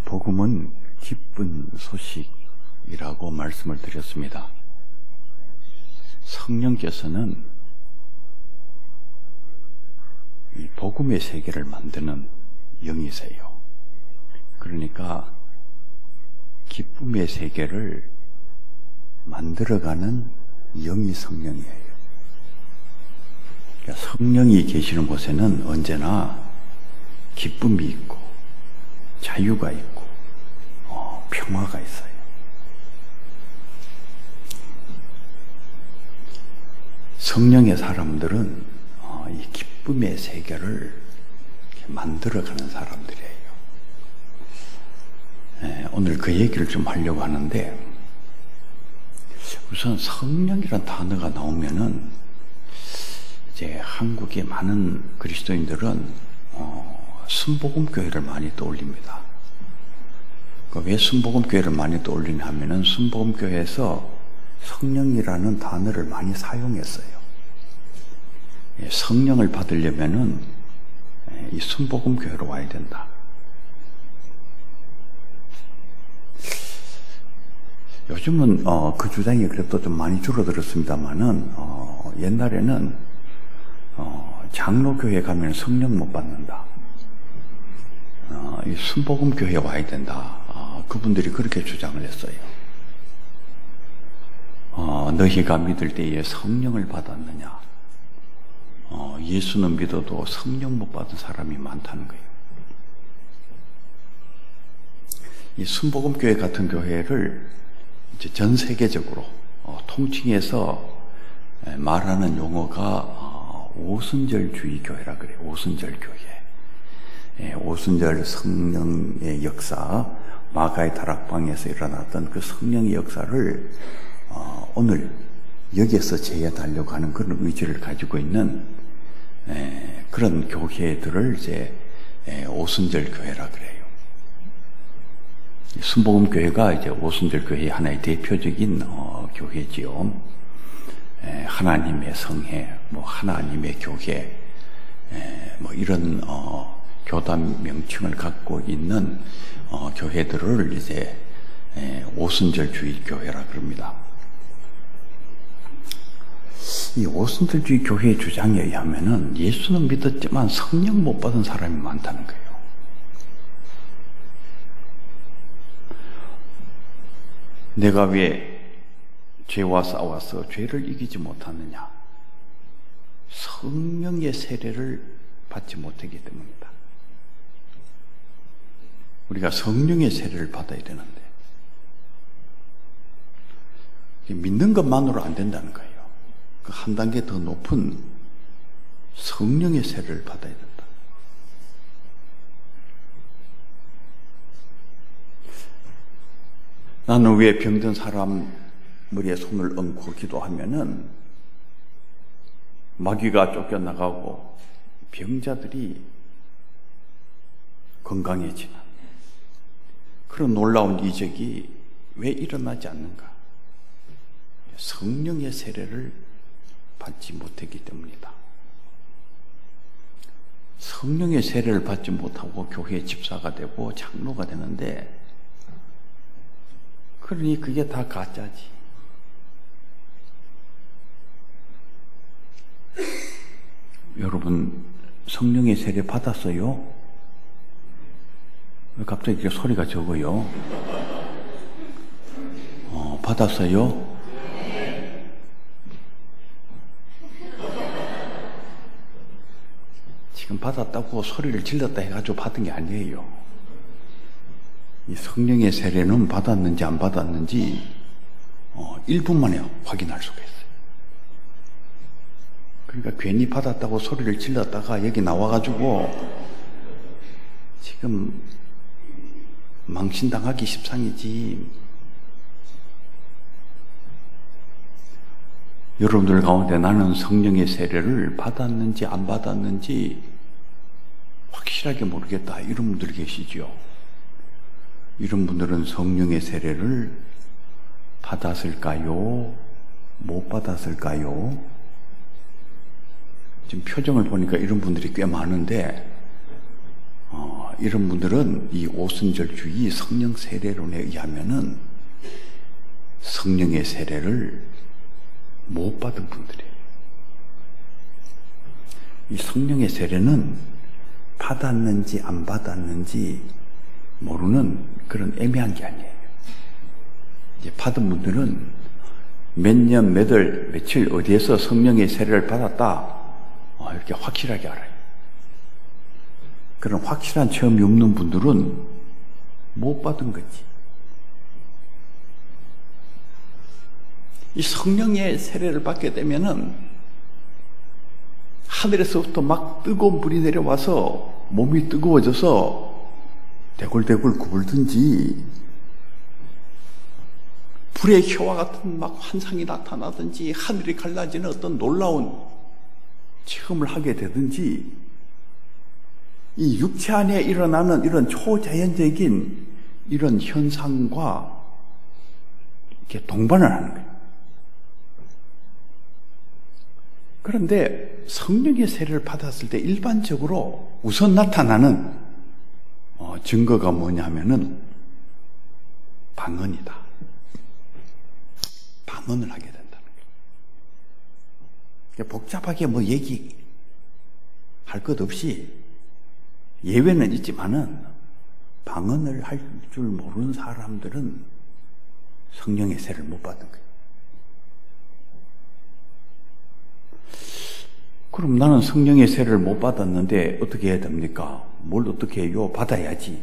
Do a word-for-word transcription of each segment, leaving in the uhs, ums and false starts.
복음은 기쁜 소식이라고 말씀을 드렸습니다. 성령께서는 이 복음의 세계를 만드는 영이세요. 그러니까 기쁨의 세계를 만들어가는 영이 성령이에요. 그러니까 성령이 계시는 곳에는 언제나 기쁨이 있고 자유가 있고 어, 평화가 있어요. 성령의 사람들은 어, 이 기쁨의 세계를 만들어가는 사람들이에요. 네, 오늘 그 얘기를 좀 하려고 하는데, 우선 성령이란 단어가 나오면은 이제 한국의 많은 그리스도인들은 어, 순복음교회를 많이 떠올립니다. 왜 순복음교회를 많이 떠올리냐 하면은 순복음교회에서 성령이라는 단어를 많이 사용했어요. 성령을 받으려면은 이 순복음교회로 와야 된다. 요즘은 어, 그 주장이 그래도 좀 많이 줄어들었습니다만은 어, 옛날에는 어, 장로교회 가면 성령 못 받는다. 어, 이 순복음교회에 와야 된다. 어, 그분들이 그렇게 주장을 했어요. 어, 너희가 믿을 때에 성령을 받았느냐? 어, 예수는 믿어도 성령 못 받은 사람이 많다는 거예요. 이 순복음교회 같은 교회를 이제 전 세계적으로 어, 통칭해서 말하는 용어가 어, 오순절주의 교회라 그래요. 오순절 교회. 예, 오순절 성령의 역사, 마가의 다락방에서 일어났던 그 성령의 역사를 어, 오늘 여기에서 재현하려고 하는 그런 의지를 가지고 있는 에, 그런 교회들을 이제 에, 오순절 교회라 그래요. 순복음 교회가 이제 오순절 교회의 하나의 대표적인 어, 교회지요. 에, 하나님의 성회, 뭐 하나님의 교회, 에, 뭐 이런 어, 교단 명칭을 갖고 있는 어, 교회들을 이제 에, 오순절주의 교회라 그럽니다. 이 오순절주의 교회의 주장에 의하면은 예수는 믿었지만 성령 못 받은 사람이 많다는 거예요. 내가 왜 죄와 싸워서 죄를 이기지 못하느냐? 성령의 세례를 받지 못하기 때문이다. 우리가 성령의 세례를 받아야 되는데 믿는 것만으로 안 된다는 거예요. 그 한 단계 더 높은 성령의 세례를 받아야 된다. 나는 왜 병든 사람 머리에 손을 얹고 기도하면은 마귀가 쫓겨나가고 병자들이 건강해지는 그런 놀라운 이적이 왜 일어나지 않는가? 성령의 세례를 받지 못했기 때문이다. 성령의 세례를 받지 못하고 교회의 집사가 되고 장로가 되는데, 그러니 그게 다 가짜지. 여러분 성령의 세례 받았어요? 왜 갑자기 이렇게 소리가 적어요? 어, 받았어요? 지금 받았다고 소리를 질렀다 해가지고 받은 게 아니에요. 이 성령의 세례는 받았는지 안 받았는지 어, 일 분 만에 확인할 수가 있어요. 그러니까 괜히 받았다고 소리를 질렀다가 여기 나와가지고 지금 망신당하기 십상이지. 여러분들 가운데 나는 성령의 세례를 받았는지 안 받았는지 확실하게 모르겠다 이런 분들 계시죠. 이런 분들은 성령의 세례를 받았을까요? 못 받았을까요? 지금 표정을 보니까 이런 분들이 꽤 많은데 어, 이런 분들은 이 오순절주의 성령 세례론에 의하면은 성령의 세례를 못 받은 분들이에요. 이 성령의 세례는 받았는지 안 받았는지 모르는 그런 애매한 게 아니에요. 이제 받은 분들은 몇 년, 몇 월, 며칠 어디에서 성령의 세례를 받았다, 어, 이렇게 확실하게 알아요. 그런 확실한 체험이 없는 분들은 못 받은 거지. 이 성령의 세례를 받게 되면은 하늘에서부터 막 뜨거운 불이 내려와서 몸이 뜨거워져서 대굴대굴 구불든지, 불의 혀와 같은 막 환상이 나타나든지, 하늘이 갈라지는 어떤 놀라운 체험을 하게 되든지, 이 육체 안에 일어나는 이런 초자연적인 이런 현상과 이렇게 동반을 하는 거예요. 그런데 성령의 세례를 받았을 때 일반적으로 우선 나타나는 어, 증거가 뭐냐면은 방언이다. 방언을 하게 된다는 거예요. 복잡하게 뭐 얘기할 것 없이, 예외는 있지만은 방언을 할 줄 모르는 사람들은 성령의 세례를 못 받는 거예요. 그럼 나는 성령의 세례를 못 받았는데 어떻게 해야 됩니까? 뭘 어떻게 해요? 받아야지.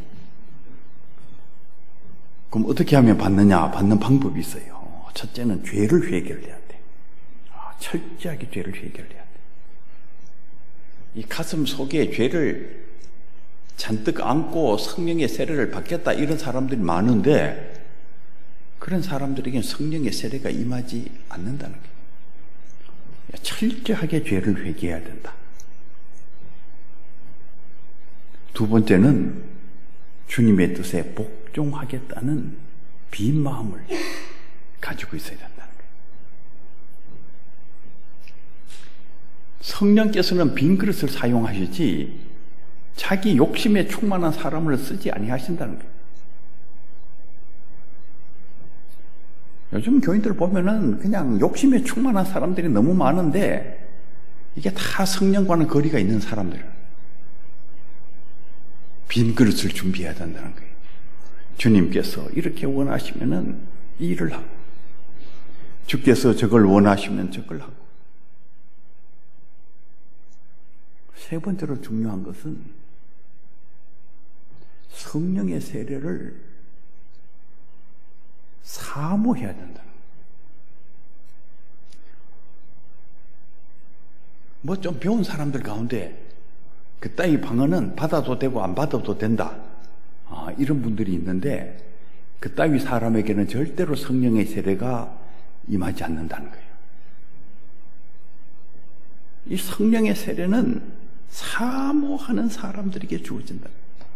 그럼 어떻게 하면 받느냐? 받는 방법이 있어요. 첫째는 죄를 회개해야 돼. 철저하게 죄를 회개해야 돼. 이 가슴 속에 죄를 잔뜩 안고 성령의 세례를 받겠다, 이런 사람들이 많은데, 그런 사람들에게는 성령의 세례가 임하지 않는다는 거예요. 철저하게 죄를 회개해야 된다. 두 번째는 주님의 뜻에 복종하겠다는 빈 마음을 가지고 있어야 된다는 거예요. 성령께서는 빈 그릇을 사용하시지 자기 욕심에 충만한 사람을 쓰지 아니하신다는 거예요. 요즘 교인들 보면은 그냥 욕심에 충만한 사람들이 너무 많은데, 이게 다 성령과는 거리가 있는 사람들은 빈 그릇을 준비해야 된다는 거예요. 주님께서 이렇게 원하시면은 이 일을 하고, 주께서 저걸 원하시면 저걸 하고. 세 번째로 중요한 것은 성령의 세례를 사모해야 된다. 뭐 좀 배운 사람들 가운데 그따위 방언은 받아도 되고 안 받아도 된다, 아, 이런 분들이 있는데, 그따위 사람에게는 절대로 성령의 세례가 임하지 않는다는 거예요. 이 성령의 세례는 사모하는 사람들에게 주어진다.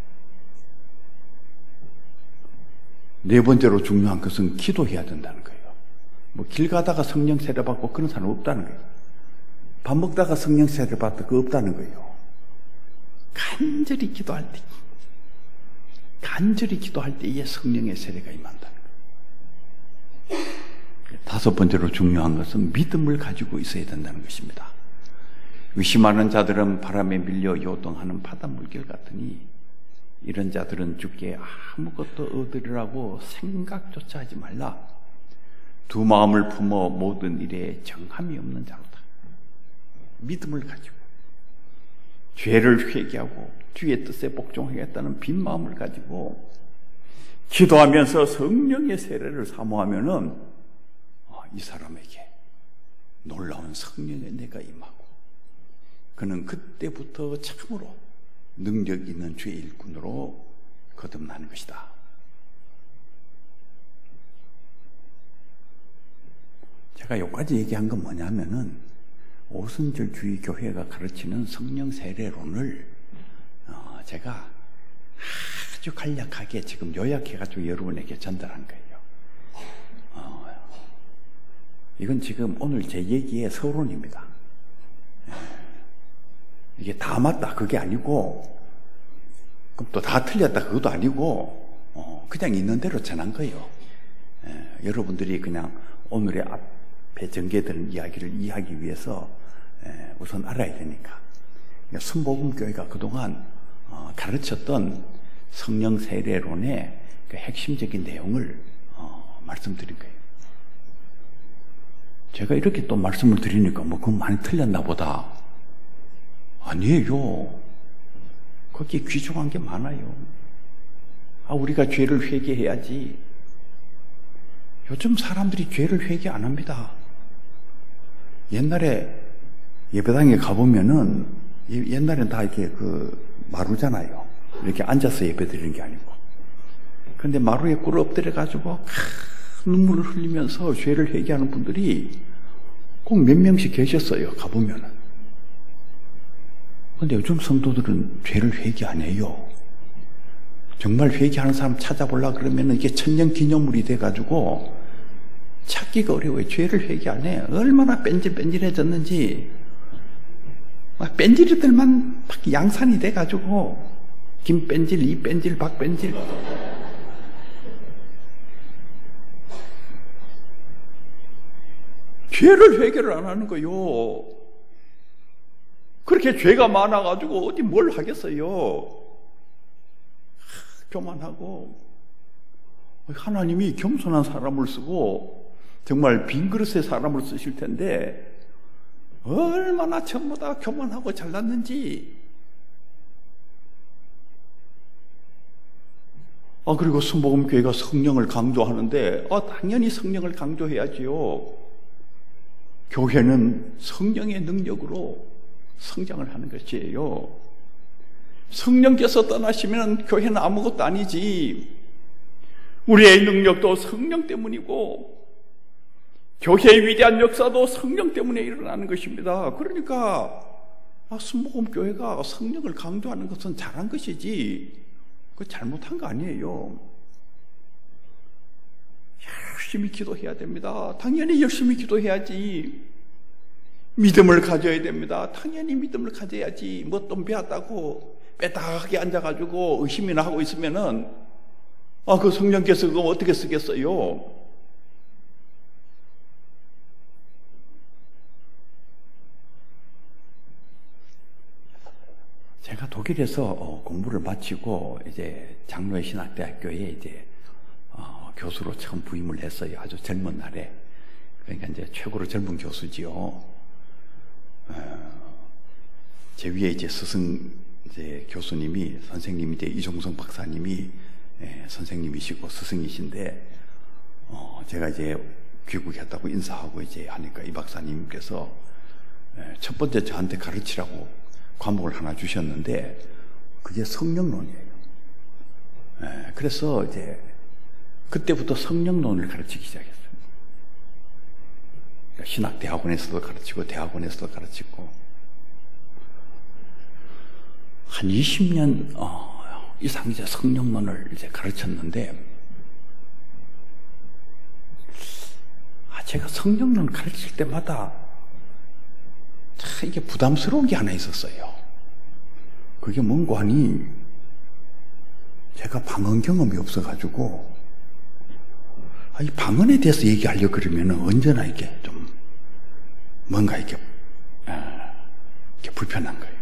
네 번째로 중요한 것은 기도해야 된다는 거예요. 뭐 길 가다가 성령 세례 받고 그런 사람 없다는 거예요. 밥 먹다가 성령 세례 받고 그거 없다는 거예요. 간절히 기도할 때, 간절히 기도할 때에 성령의 세례가 임한다는 거예요. 다섯 번째로 중요한 것은 믿음을 가지고 있어야 된다는 것입니다. 의심하는 자들은 바람에 밀려 요동하는 바닷물결 같으니, 이런 자들은 주께 아무것도 얻으리라고 생각조차 하지 말라. 두 마음을 품어 모든 일에 정함이 없는 자로다. 믿음을 가지고 죄를 회개하고 주의 뜻에 복종하겠다는 빈 마음을 가지고 기도하면서 성령의 세례를 사모하면은, 아, 이 사람에게 놀라운 성령의 은혜가 임하고, 그는 그때부터 참으로 능력 있는 주의 일꾼으로 거듭나는 것이다. 제가 여기까지 얘기한 건 뭐냐면은, 오순절주의 교회가 가르치는 성령 세례론을 어, 제가 아주 간략하게 지금 요약해가지고 여러분에게 전달한 거예요. 어, 이건 지금 오늘 제 얘기의 서론입니다. 이게 다 맞다 그게 아니고, 그럼 또 다 틀렸다 그것도 아니고 어, 그냥 있는 대로 전한 거예요. 에, 여러분들이 그냥 오늘의 앞에 전개되는 이야기를 이해하기 위해서 에, 우선 알아야 되니까. 그러니까 순복음교회가 그동안 어, 가르쳤던 성령 세례론의 그 핵심적인 내용을 어, 말씀드린 거예요. 제가 이렇게 또 말씀을 드리니까 뭐 그건 많이 틀렸나 보다. 아니에요. 거기에 귀중한 게 많아요. 아, 우리가 죄를 회개해야지. 요즘 사람들이 죄를 회개 안 합니다. 옛날에 예배당에 가보면은 옛날엔 다 이렇게 그 마루잖아요. 이렇게 앉아서 예배 드리는 게 아니고. 그런데 마루에 꿇어 엎드려 가지고 눈물을 흘리면서 죄를 회개하는 분들이 꼭 몇 명씩 계셨어요. 가보면은. 그런데 요즘 성도들은 죄를 회개 안 해요. 정말 회개하는 사람 찾아보려고 그러면은 이게 천년 기념물이 돼가지고 찾기가 어려워요. 죄를 회개 안 해. 얼마나 뺀질뺀질해졌는지. 막 뺀질이들만 막 양산이 돼가지고 김 뺀질, 이 뺀질, 박 뺀질. 죄를 회개를 안 하는 거요. 그렇게 죄가 많아가지고 어디 뭘 하겠어요. 교만하고. 하나님이 겸손한 사람을 쓰고 정말 빈 그릇에 사람을 쓰실 텐데 얼마나 전부 다 교만하고 잘났는지. 아, 그리고 순복음교회가 성령을 강조하는데 아, 당연히 성령을 강조해야지요. 교회는 성령의 능력으로 성장을 하는 것이에요. 성령께서 떠나시면 교회는 아무것도 아니지. 우리의 능력도 성령 때문이고 교회의 위대한 역사도 성령 때문에 일어나는 것입니다. 그러니까 아, 순복음교회가 성령을 강조하는 것은 잘한 것이지 그 잘못한 거 아니에요. 열심히 기도해야 됩니다. 당연히 열심히 기도해야지. 믿음을 가져야 됩니다. 당연히 믿음을 가져야지. 뭐 좀 배웠다고 빼딱하게 앉아가지고 의심이나 하고 있으면은 아, 그 성령께서 그거 어떻게 쓰겠어요? 제가 독일에서 어, 공부를 마치고 이제 장로의 신학대학교에 이제 어, 교수로 처음 부임을 했어요. 아주 젊은 날에. 그러니까 이제 최고로 젊은 교수지요. 어, 제 위에 이제 스승 이제 교수님이 선생님이 이제 이종성 박사님이 예, 선생님이시고 스승이신데 어, 제가 이제 귀국했다고 인사하고 이제 하니까 이 박사님께서 예, 첫 번째 저한테 가르치라고 과목을 하나 주셨는데 그게 성령론이에요. 예, 그래서 이제 그때부터 성령론을 가르치기 시작했어요. 그러니까 신학대학원에서도 가르치고 대학원에서도 가르치고 한 이십 년 어, 이상 이제 성령론을 이제 가르쳤는데 아, 제가 성령론 가르칠 때마다 참 이게 부담스러운 게 하나 있었어요. 그게 뭔가 하니 제가 방언 경험이 없어가지고 아, 이 방언에 대해서 얘기하려고 그러면 언제나 이게 좀 뭔가 이게 아, 이렇게 불편한 거예요.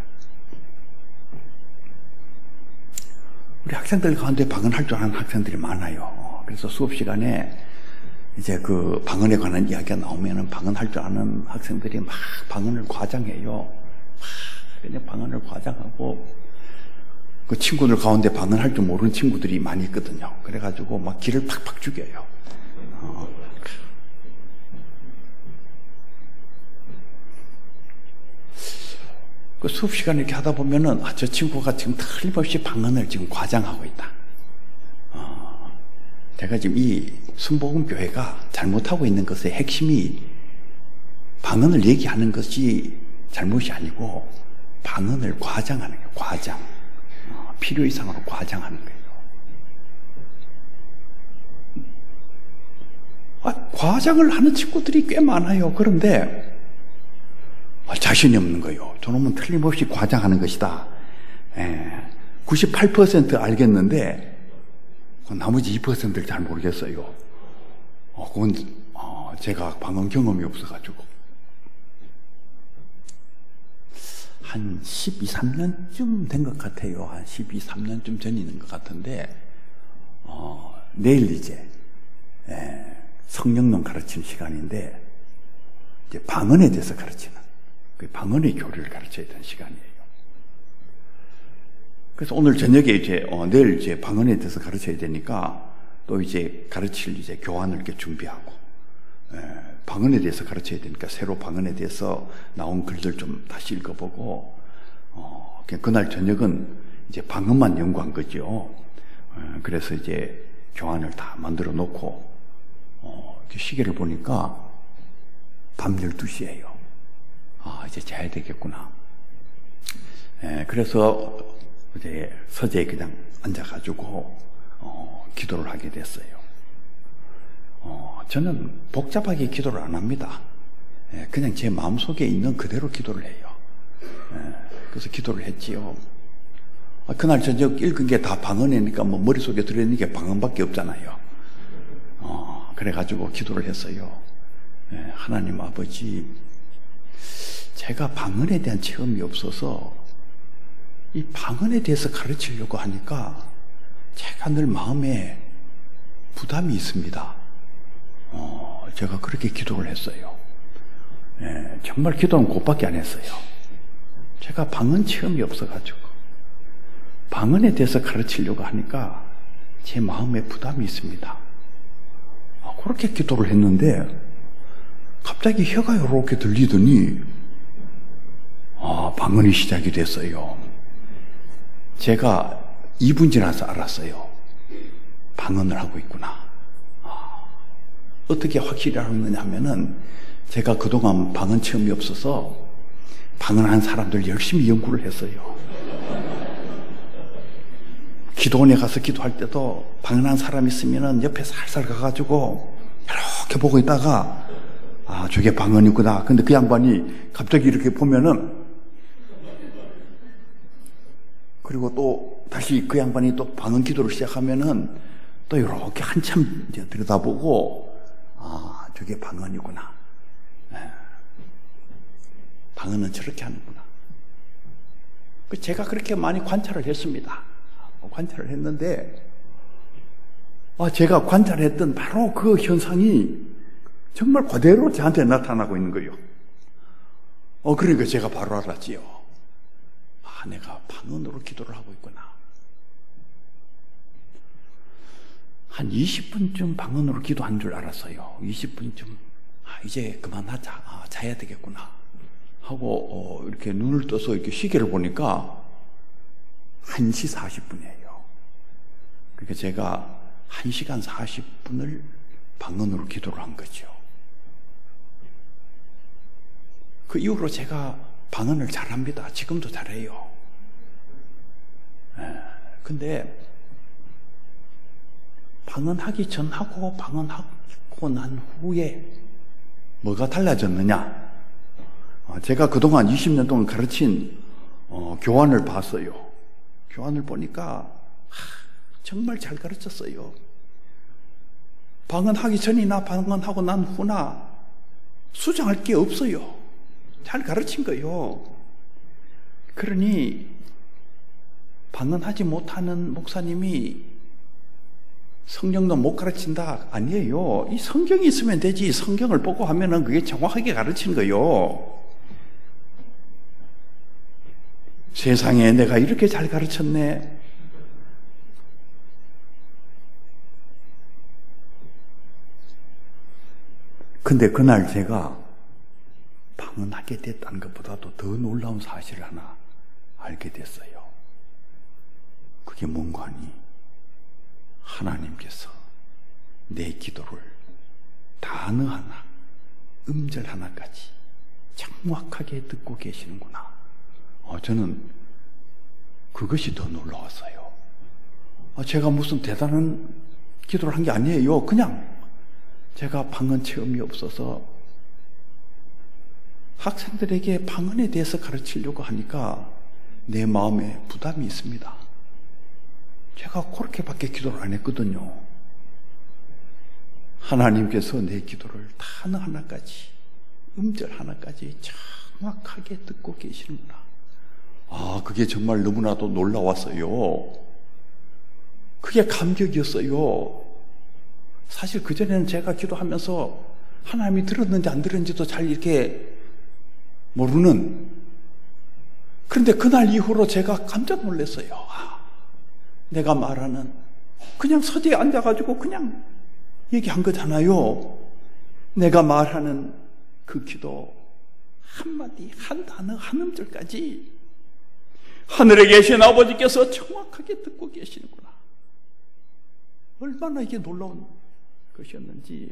우리 학생들 가운데 방언 할 줄 아는 학생들이 많아요. 그래서 수업 시간에 이제 그 방언에 관한 이야기가 나오면은 방언 할 줄 아는 학생들이 막 방언을 과장해요. 막 그냥 방언을 과장하고 그 친구들 가운데 방언 할 줄 모르는 친구들이 많이 있거든요. 그래가지고 막 기를 팍팍 죽여요. 어. 그 수업 시간에 이렇게 하다 보면은 아, 저 친구가 지금 틀림없이 방언을 지금 과장하고 있다. 어. 제가 지금 이 순복음교회가 잘못하고 있는 것의 핵심이 방언을 얘기하는 것이 잘못이 아니고 방언을 과장하는 거예요. 과장. 어, 필요 이상으로 과장하는 거예요. 아, 과장을 하는 친구들이 꽤 많아요. 그런데 아, 자신이 없는 거예요. 저놈은 틀림없이 과장하는 것이다. 에, 구십팔 퍼센트 알겠는데 그 나머지 이 퍼센트를 잘 모르겠어요. 어, 그건 어, 제가 방언 경험이 없어가지고 한 십이, 삼 년쯤 된 것 같아요. 한 십이, 삼 년쯤 전인 것 같은데 어, 내일 이제 에, 성령론 가르치는 시간인데 이제 방언에 대해서 가르치는 그 방언의 교리를 가르쳐야 되는 시간이에요. 그래서 오늘 저녁에 이제 어, 내일 이제 방언에 대해서 가르쳐야 되니까 또 이제 가르칠 이제 교환을 이렇게 준비하고 에, 방언에 대해서 가르쳐야 되니까 새로 방언에 대해서 나온 글들 좀 다시 읽어보고 어, 그냥 그날 저녁은 이제 방언만 연구한 거죠. 어, 그래서 이제 교환을 다 만들어 놓고 어, 시계를 보니까 밤 열두 시예요. 아, 이제 자야 되겠구나. 에, 그래서 이제 서재에 그냥 앉아가지고 어, 기도를 하게 됐어요. 어, 저는 복잡하게 기도를 안 합니다. 에, 그냥 제 마음속에 있는 그대로 기도를 해요. 에, 그래서 기도를 했지요. 아, 그날 저녁 읽은 게 다 방언이니까 뭐 머릿속에 들어있는 게 방언밖에 없잖아요. 어, 그래가지고 기도를 했어요. 에, 하나님 아버지, 제가 방언에 대한 체험이 없어서 이 방언에 대해서 가르치려고 하니까 제가 늘 마음에 부담이 있습니다. 어, 제가 그렇게 기도를 했어요. 예, 정말 기도는 곧밖에 안 했어요. 제가 방언 체험이 없어가지고 방언에 대해서 가르치려고 하니까 제 마음에 부담이 있습니다. 아, 그렇게 기도를 했는데 갑자기 혀가 이렇게 들리더니 아, 방언이 시작이 됐어요. 제가 이 분 지나서 알았어요. 방언을 하고 있구나. 아, 어떻게 확실히 알았느냐 하면은 제가 그동안 방언 체험이 없어서 방언한 사람들 열심히 연구를 했어요. 기도원에 가서 기도할 때도 방언한 사람 있으면은 옆에 살살 가가지고 이렇게 보고 있다가 아, 저게 방언이구나. 근데 그 양반이 갑자기 이렇게 보면은 그리고 또 다시 그 양반이 또 방언 기도를 시작하면은 또 이렇게 한참 이제 들여다보고 아, 저게 방언이구나. 네. 방언은 저렇게 하는구나. 제가 그렇게 많이 관찰을 했습니다. 관찰을 했는데 아, 제가 관찰했던 바로 그 현상이 정말 그대로 저한테 나타나고 있는 거예요. 어, 그러니까 제가 바로 알았지요. 아, 내가 방언으로 기도를 하고 있구나. 한 이십 분쯤 방언으로 기도한 줄 알았어요. 이십 분쯤. 아, 이제 그만하자. 아, 자야 되겠구나. 하고, 어, 이렇게 눈을 떠서 이렇게 시계를 보니까 한 시 사십 분이에요. 그러니까 제가 한 시간 사십 분을 방언으로 기도를 한 거죠. 그 이후로 제가 방언을 잘합니다. 지금도 잘해요. 예, 근데 방언하기 전하고 방언하고 난 후에 뭐가 달라졌느냐? 어, 제가 그동안 이십 년 동안 가르친 어, 교환을 봤어요. 교환을 보니까 하, 정말 잘 가르쳤어요. 방언하기 전이나 방언하고 난 후나 수정할 게 없어요. 잘 가르친 거예요. 그러니 방언하지 못하는 목사님이 성경도 못 가르친다? 아니에요. 이 성경이 있으면 되지. 성경을 보고 하면은 그게 정확하게 가르치는 거예요. 세상에 내가 이렇게 잘 가르쳤네. 근데 그날 제가 방언하게 됐다는 것보다도 더 놀라운 사실을 하나 알게 됐어요. 그게 뭔가 하니 하나님께서 내 기도를 단어 하나, 음절 하나까지 정확하게 듣고 계시는구나. 어, 저는 그것이 더 놀라웠어요. 어, 제가 무슨 대단한 기도를 한 게 아니에요. 그냥 제가 방언 체험이 없어서 학생들에게 방언에 대해서 가르치려고 하니까 내 마음에 부담이 있습니다. 제가 그렇게밖에 기도를 안 했거든요. 하나님께서 내 기도를 단어 하나까지, 음절 하나까지 정확하게 듣고 계시는구나. 아, 그게 정말 너무나도 놀라웠어요. 그게 감격이었어요. 사실 그전에는 제가 기도하면서 하나님이 들었는지 안 들었는지도 잘 이렇게 모르는, 그런데 그날 이후로 제가 깜짝 놀랐어요. 아, 내가 말하는, 그냥 서재에 앉아가지고 그냥 얘기한 거잖아요. 내가 말하는 그 기도 한마디, 한 단어, 한 음절까지 하늘에 계신 아버지께서 정확하게 듣고 계시는구나. 얼마나 이게 놀라운 것이었는지.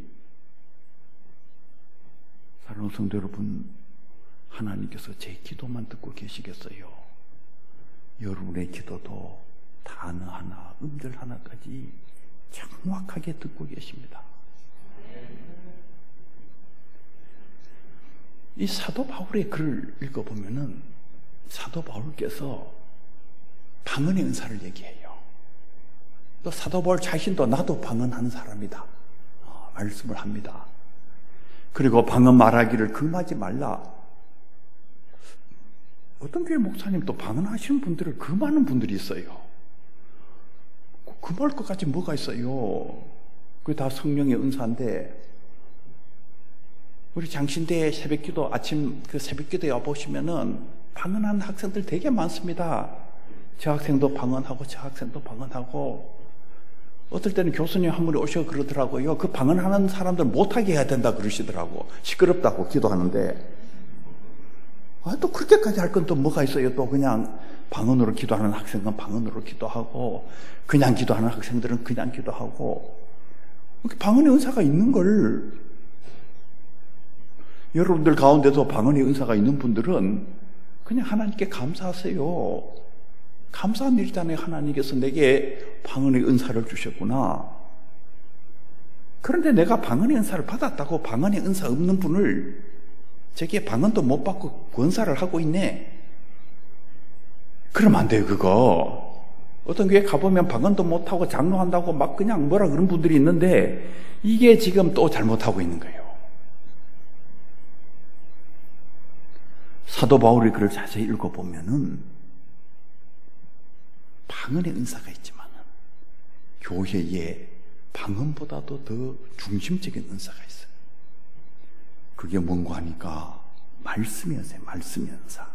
사랑하는 성도 여러분, 하나님께서 제 기도만 듣고 계시겠어요? 여러분의 기도도 단어 하나, 음절 하나까지 정확하게 듣고 계십니다. 이 사도 바울의 글을 읽어보면은 사도 바울께서 방언의 은사를 얘기해요. 또 사도 바울 자신도 나도 방언하는 사람이다 어, 말씀을 합니다. 그리고 방언 말하기를 금하지 말라. 어떤 교회 목사님 또 방언하시는 분들을 금하는 분들이 있어요. 금할 것까지 뭐가 있어요? 그게 다 성령의 은사인데, 우리 장신대 새벽기도 아침 그 새벽기도에 와보시면은 방언하는 학생들 되게 많습니다. 저 학생도 방언하고 저 학생도 방언하고, 어떨 때는 교수님 한 분이 오셔 그러더라고요. 그 방언하는 사람들 못하게 해야 된다 그러시더라고. 시끄럽다고 기도하는데. 아, 또 그렇게까지 할 건 또 뭐가 있어요? 또 그냥 방언으로 기도하는 학생은 방언으로 기도하고, 그냥 기도하는 학생들은 그냥 기도하고, 방언의 은사가 있는 걸, 여러분들 가운데도 방언의 은사가 있는 분들은 그냥 하나님께 감사하세요. 감사한 일이잖아요. 하나님께서 내게 방언의 은사를 주셨구나. 그런데 내가 방언의 은사를 받았다고 방언의 은사 없는 분을 제게 방언도 못 받고 권사를 하고 있네. 그러면 안 돼요, 그거. 어떤 교회 가보면 방언도 못하고 장로한다고 막 그냥 뭐라 그런 분들이 있는데, 이게 지금 또 잘못하고 있는 거예요. 사도 바울의 글을 자세히 읽어보면은 방언의 은사가 있지만은 교회에 방언보다도 더 중심적인 은사가 있어요. 그게 뭔가 하니까 말씀의 은사예요. 말씀의 은사.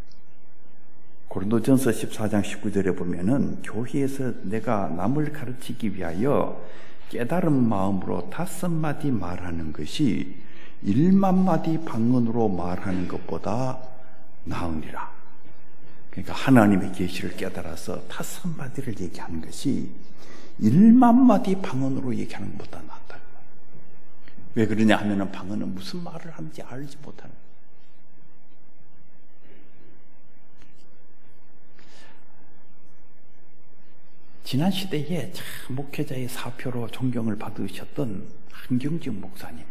고린도전서 십사 장 십구 절에 보면은 교회에서 내가 남을 가르치기 위하여 깨달은 마음으로 다섯 마디 말하는 것이 일만 마디 방언으로 말하는 것보다 나으니라. 그러니까 하나님의 계시를 깨달아서 다섯 마디를 얘기하는 것이 일만 마디 방언으로 얘기하는 것보다 낫다. 왜 그러냐 하면은 방언은 무슨 말을 하는지 알지 못하는. 지난 시대에 참 목회자의 사표로 존경을 받으셨던 한경직 목사님.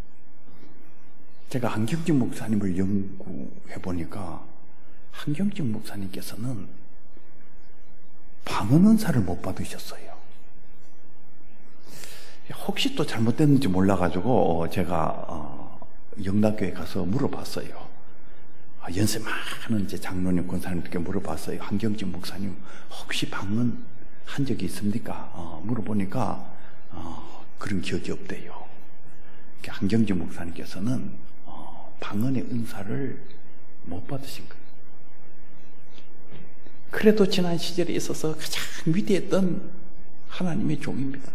제가 한경직 목사님을 연구해 보니까 한경직 목사님께서는 방언 은사를 못 받으셨어요. 혹시 또 잘못됐는지 몰라가지고 제가 영락교회 가서 물어봤어요. 연세 많은 이제 장로님, 권사님들께 물어봤어요. 한경직 목사님 혹시 방언 한 적이 있습니까? 어, 물어보니까 어, 그런 기억이 없대요. 한경직 목사님께서는 어, 방언의 은사를 못 받으신 거예요. 그래도 지난 시절에 있어서 가장 위대했던 하나님의 종입니다.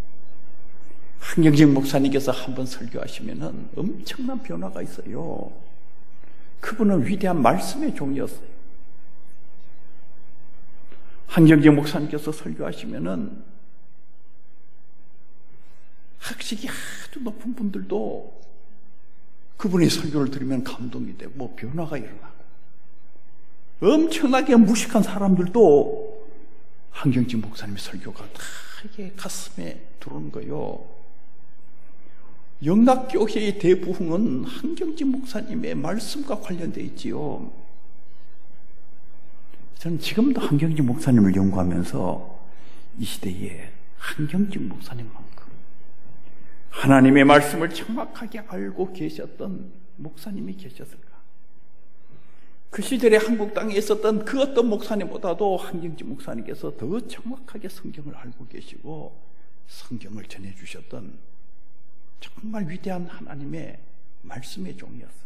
한경직 목사님께서 한번 설교하시면은 엄청난 변화가 있어요. 그분은 위대한 말씀의 종이었어요. 한경직 목사님께서 설교하시면은 학식이 아주 높은 분들도 그분의 설교를 들으면 감동이 되고 변화가 일어나고, 엄청나게 무식한 사람들도 한경직 목사님의 설교가 다 이게 가슴에 들어오는 거예요. 영락교회의 대부흥은 한경직 목사님의 말씀과 관련되어 있지요. 저는 지금도 한경직 목사님을 연구하면서 이 시대에 한경직 목사님만큼 하나님의 말씀을 정확하게 알고 계셨던 목사님이 계셨을까? 그 시절에 한국 땅에 있었던 그 어떤 목사님보다도 한경직 목사님께서 더 정확하게 성경을 알고 계시고 성경을 전해주셨던 정말 위대한 하나님의 말씀의 종이었어요.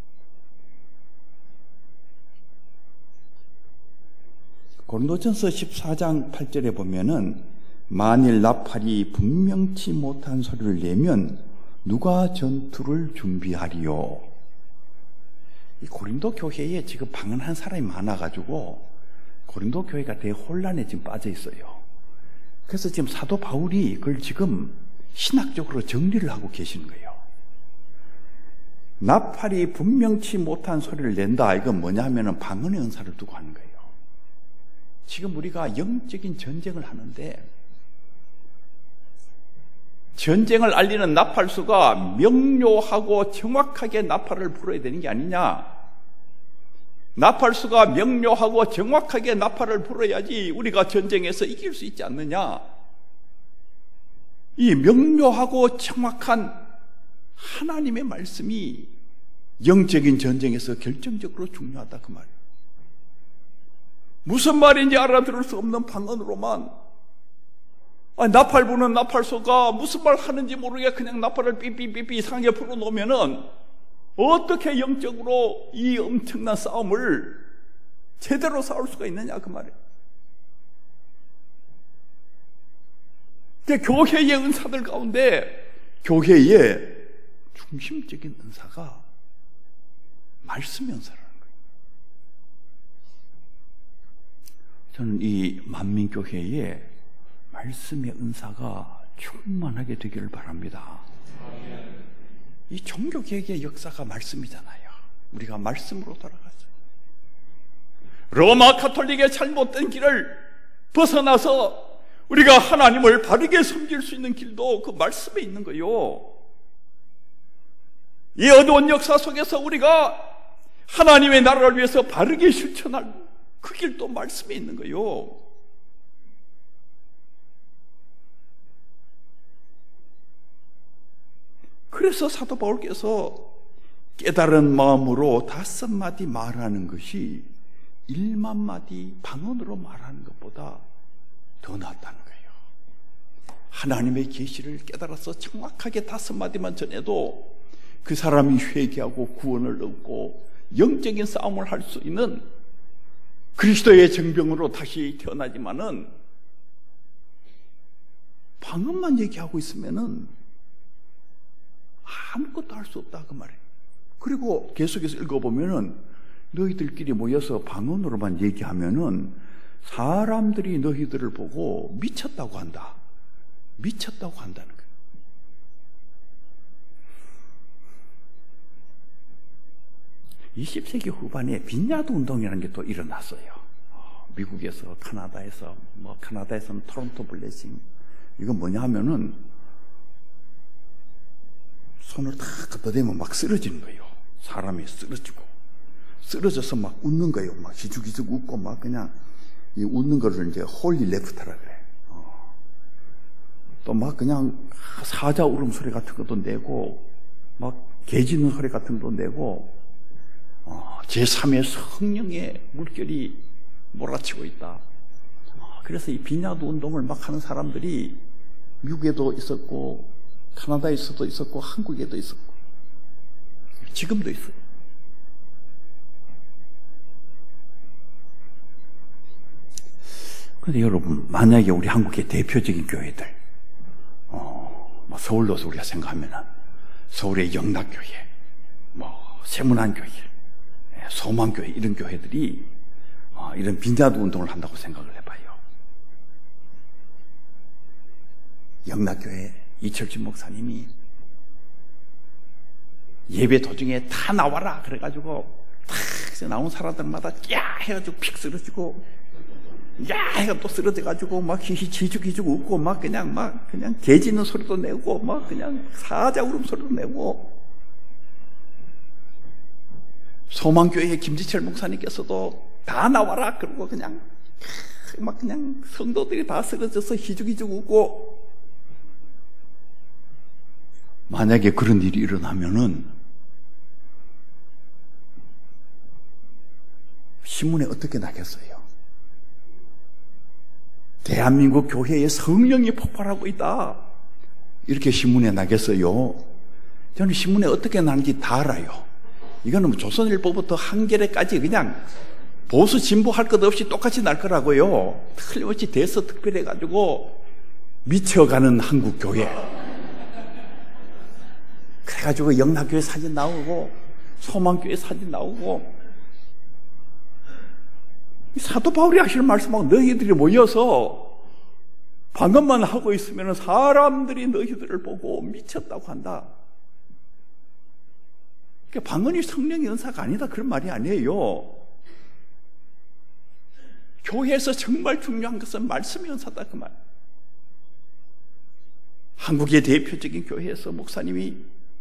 고린도전서 십사 장 팔 절에 보면은 만일 나팔이 분명치 못한 소리를 내면 누가 전투를 준비하리요? 이 고린도 교회에 지금 방언한 사람이 많아가지고 고린도 교회가 되게 혼란에 지금 빠져 있어요. 그래서 지금 사도 바울이 그걸 지금 신학적으로 정리를 하고 계시는 거예요. 나팔이 분명치 못한 소리를 낸다. 이건 뭐냐 하면은 방언의 은사를 두고 하는 거예요. 지금 우리가 영적인 전쟁을 하는데 전쟁을 알리는 나팔수가 명료하고 정확하게 나팔을 불어야 되는 게 아니냐. 나팔수가 명료하고 정확하게 나팔을 불어야지 우리가 전쟁에서 이길 수 있지 않느냐. 이 명료하고 정확한 하나님의 말씀이 영적인 전쟁에서 결정적으로 중요하다 그 말이에요. 무슨 말인지 알아들을 수 없는 방언으로만 아니, 나팔 부는 나팔소가 무슨 말 하는지 모르게 그냥 나팔을 삐삐삐삐 이상하게 불어놓으면은 어떻게 영적으로 이 엄청난 싸움을 제대로 싸울 수가 있느냐 그 말이에요. 교회의 은사들 가운데 교회의 중심적인 은사가 말씀의 은사라는 거예요. 저는 이 만민교회에 말씀의 은사가 충만하게 되기를 바랍니다. 이 종교개혁의 역사가 말씀이잖아요. 우리가 말씀으로 돌아가죠. 로마 가톨릭의 잘못된 길을 벗어나서 우리가 하나님을 바르게 섬길 수 있는 길도 그 말씀에 있는 거예요. 이 어두운 역사 속에서 우리가 하나님의 나라를 위해서 바르게 실천할 그 길도 말씀에 있는 거예요. 그래서 사도 바울께서 깨달은 마음으로 다섯 마디 말하는 것이 일만 마디 방언으로 말하는 것보다 더 낫다는 거예요. 하나님의 계시를 깨달아서 정확하게 다섯 마디만 전해도 그 사람이 회개하고 구원을 얻고 영적인 싸움을 할 수 있는 그리스도의 정병으로 다시 태어나지만은 방언만 얘기하고 있으면은 아무것도 할 수 없다 그 말이에요. 그리고 계속해서 읽어보면은 너희들끼리 모여서 방언으로만 얘기하면은 사람들이 너희들을 보고 미쳤다고 한다. 미쳤다고 한다는 거예요. 이십 세기 후반에 빈야드 운동이라는 게 또 일어났어요. 미국에서, 카나다에서, 뭐 카나다에서는 토론토 블레싱. 이건 뭐냐 하면은 손을 다 갖다 대면 막 쓰러지는 거예요. 사람이 쓰러지고 쓰러져서 막 웃는 거예요. 막 기죽기죽 웃고 막 그냥 이 웃는 거를 이제 홀리 레프트라 그래. 어. 또 막 그냥 사자 울음소리 같은 것도 내고 막 개 짖는 소리 같은 것도 내고 어, 제삼의 성령의 물결이 몰아치고 있다. 어, 그래서 이 빈야드 운동을 막 하는 사람들이 미국에도 있었고 카나다에서도 있었고 한국에도 있었고 지금도 있어요. 그런데 여러분, 만약에 우리 한국의 대표적인 교회들, 어, 뭐 서울로 우리가 생각하면은 서울의 영락교회, 뭐 세문안교회, 소망교회 이런 교회들이 어, 이런 빈자드 운동을 한다고 생각을 해봐요. 영락교회 이철진 목사님이 예배 도중에 다 나와라 그래가지고 탁 나온 사람들마다 야 해가지고 픽 쓰러지고 야 해가 또 쓰러져가지고 막 기죽기죽 웃고 막 그냥 막 그냥 개 짖는 소리도 내고 막 그냥 사자 울음소리도 내고, 소망교회 김지철 목사님께서도 다 나와라 그러고 그냥 막 그냥 성도들이 다 쓰러져서 희죽희죽 웃고, 만약에 그런 일이 일어나면은 신문에 어떻게 나겠어요? 대한민국 교회에 성령이 폭발하고 있다, 이렇게 신문에 나겠어요? 저는 신문에 어떻게 나는지 다 알아요. 이거는 뭐 조선일보부터 한겨레까지 그냥 보수 진보 할 것 없이 똑같이 날 거라고요. 틀림없이 대서특별해가지고 미쳐가는 한국 교회. 그래가지고 영락교회 사진 나오고 소망교회 사진 나오고, 사도 바울이 하시는 말씀하고 너희들이 모여서 방언만 하고 있으면 사람들이 너희들을 보고 미쳤다고 한다. 그러니까 방언이 성령의 은사가 아니다, 그런 말이 아니에요. 교회에서 정말 중요한 것은 말씀의 은사다, 그 말. 한국의 대표적인 교회에서 목사님이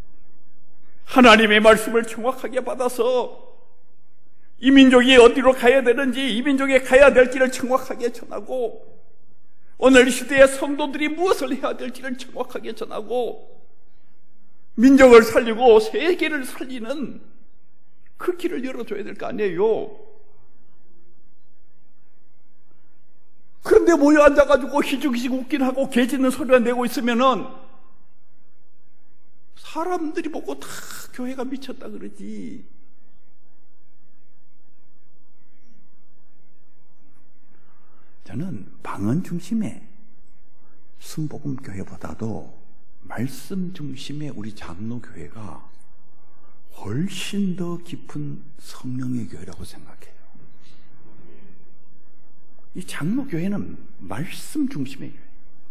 하나님의 말씀을 정확하게 받아서 이 민족이 어디로 가야 되는지, 이 민족에 가야 될 길을 정확하게 전하고, 오늘 시대의 성도들이 무엇을 해야 될지를 정확하게 전하고, 민족을 살리고 세계를 살리는 그 길을 열어줘야 될 거 아니에요. 그런데 모여 앉아가지고 희죽희죽 웃긴 하고 개 짖는 소리가 내고 있으면은 사람들이 보고 다 교회가 미쳤다 그러지. 저는 방언 중심의 순복음 교회보다도 말씀 중심의 우리 장로교회가 훨씬 더 깊은 성령의 교회라고 생각해요. 이 장로교회는 말씀 중심의 교회.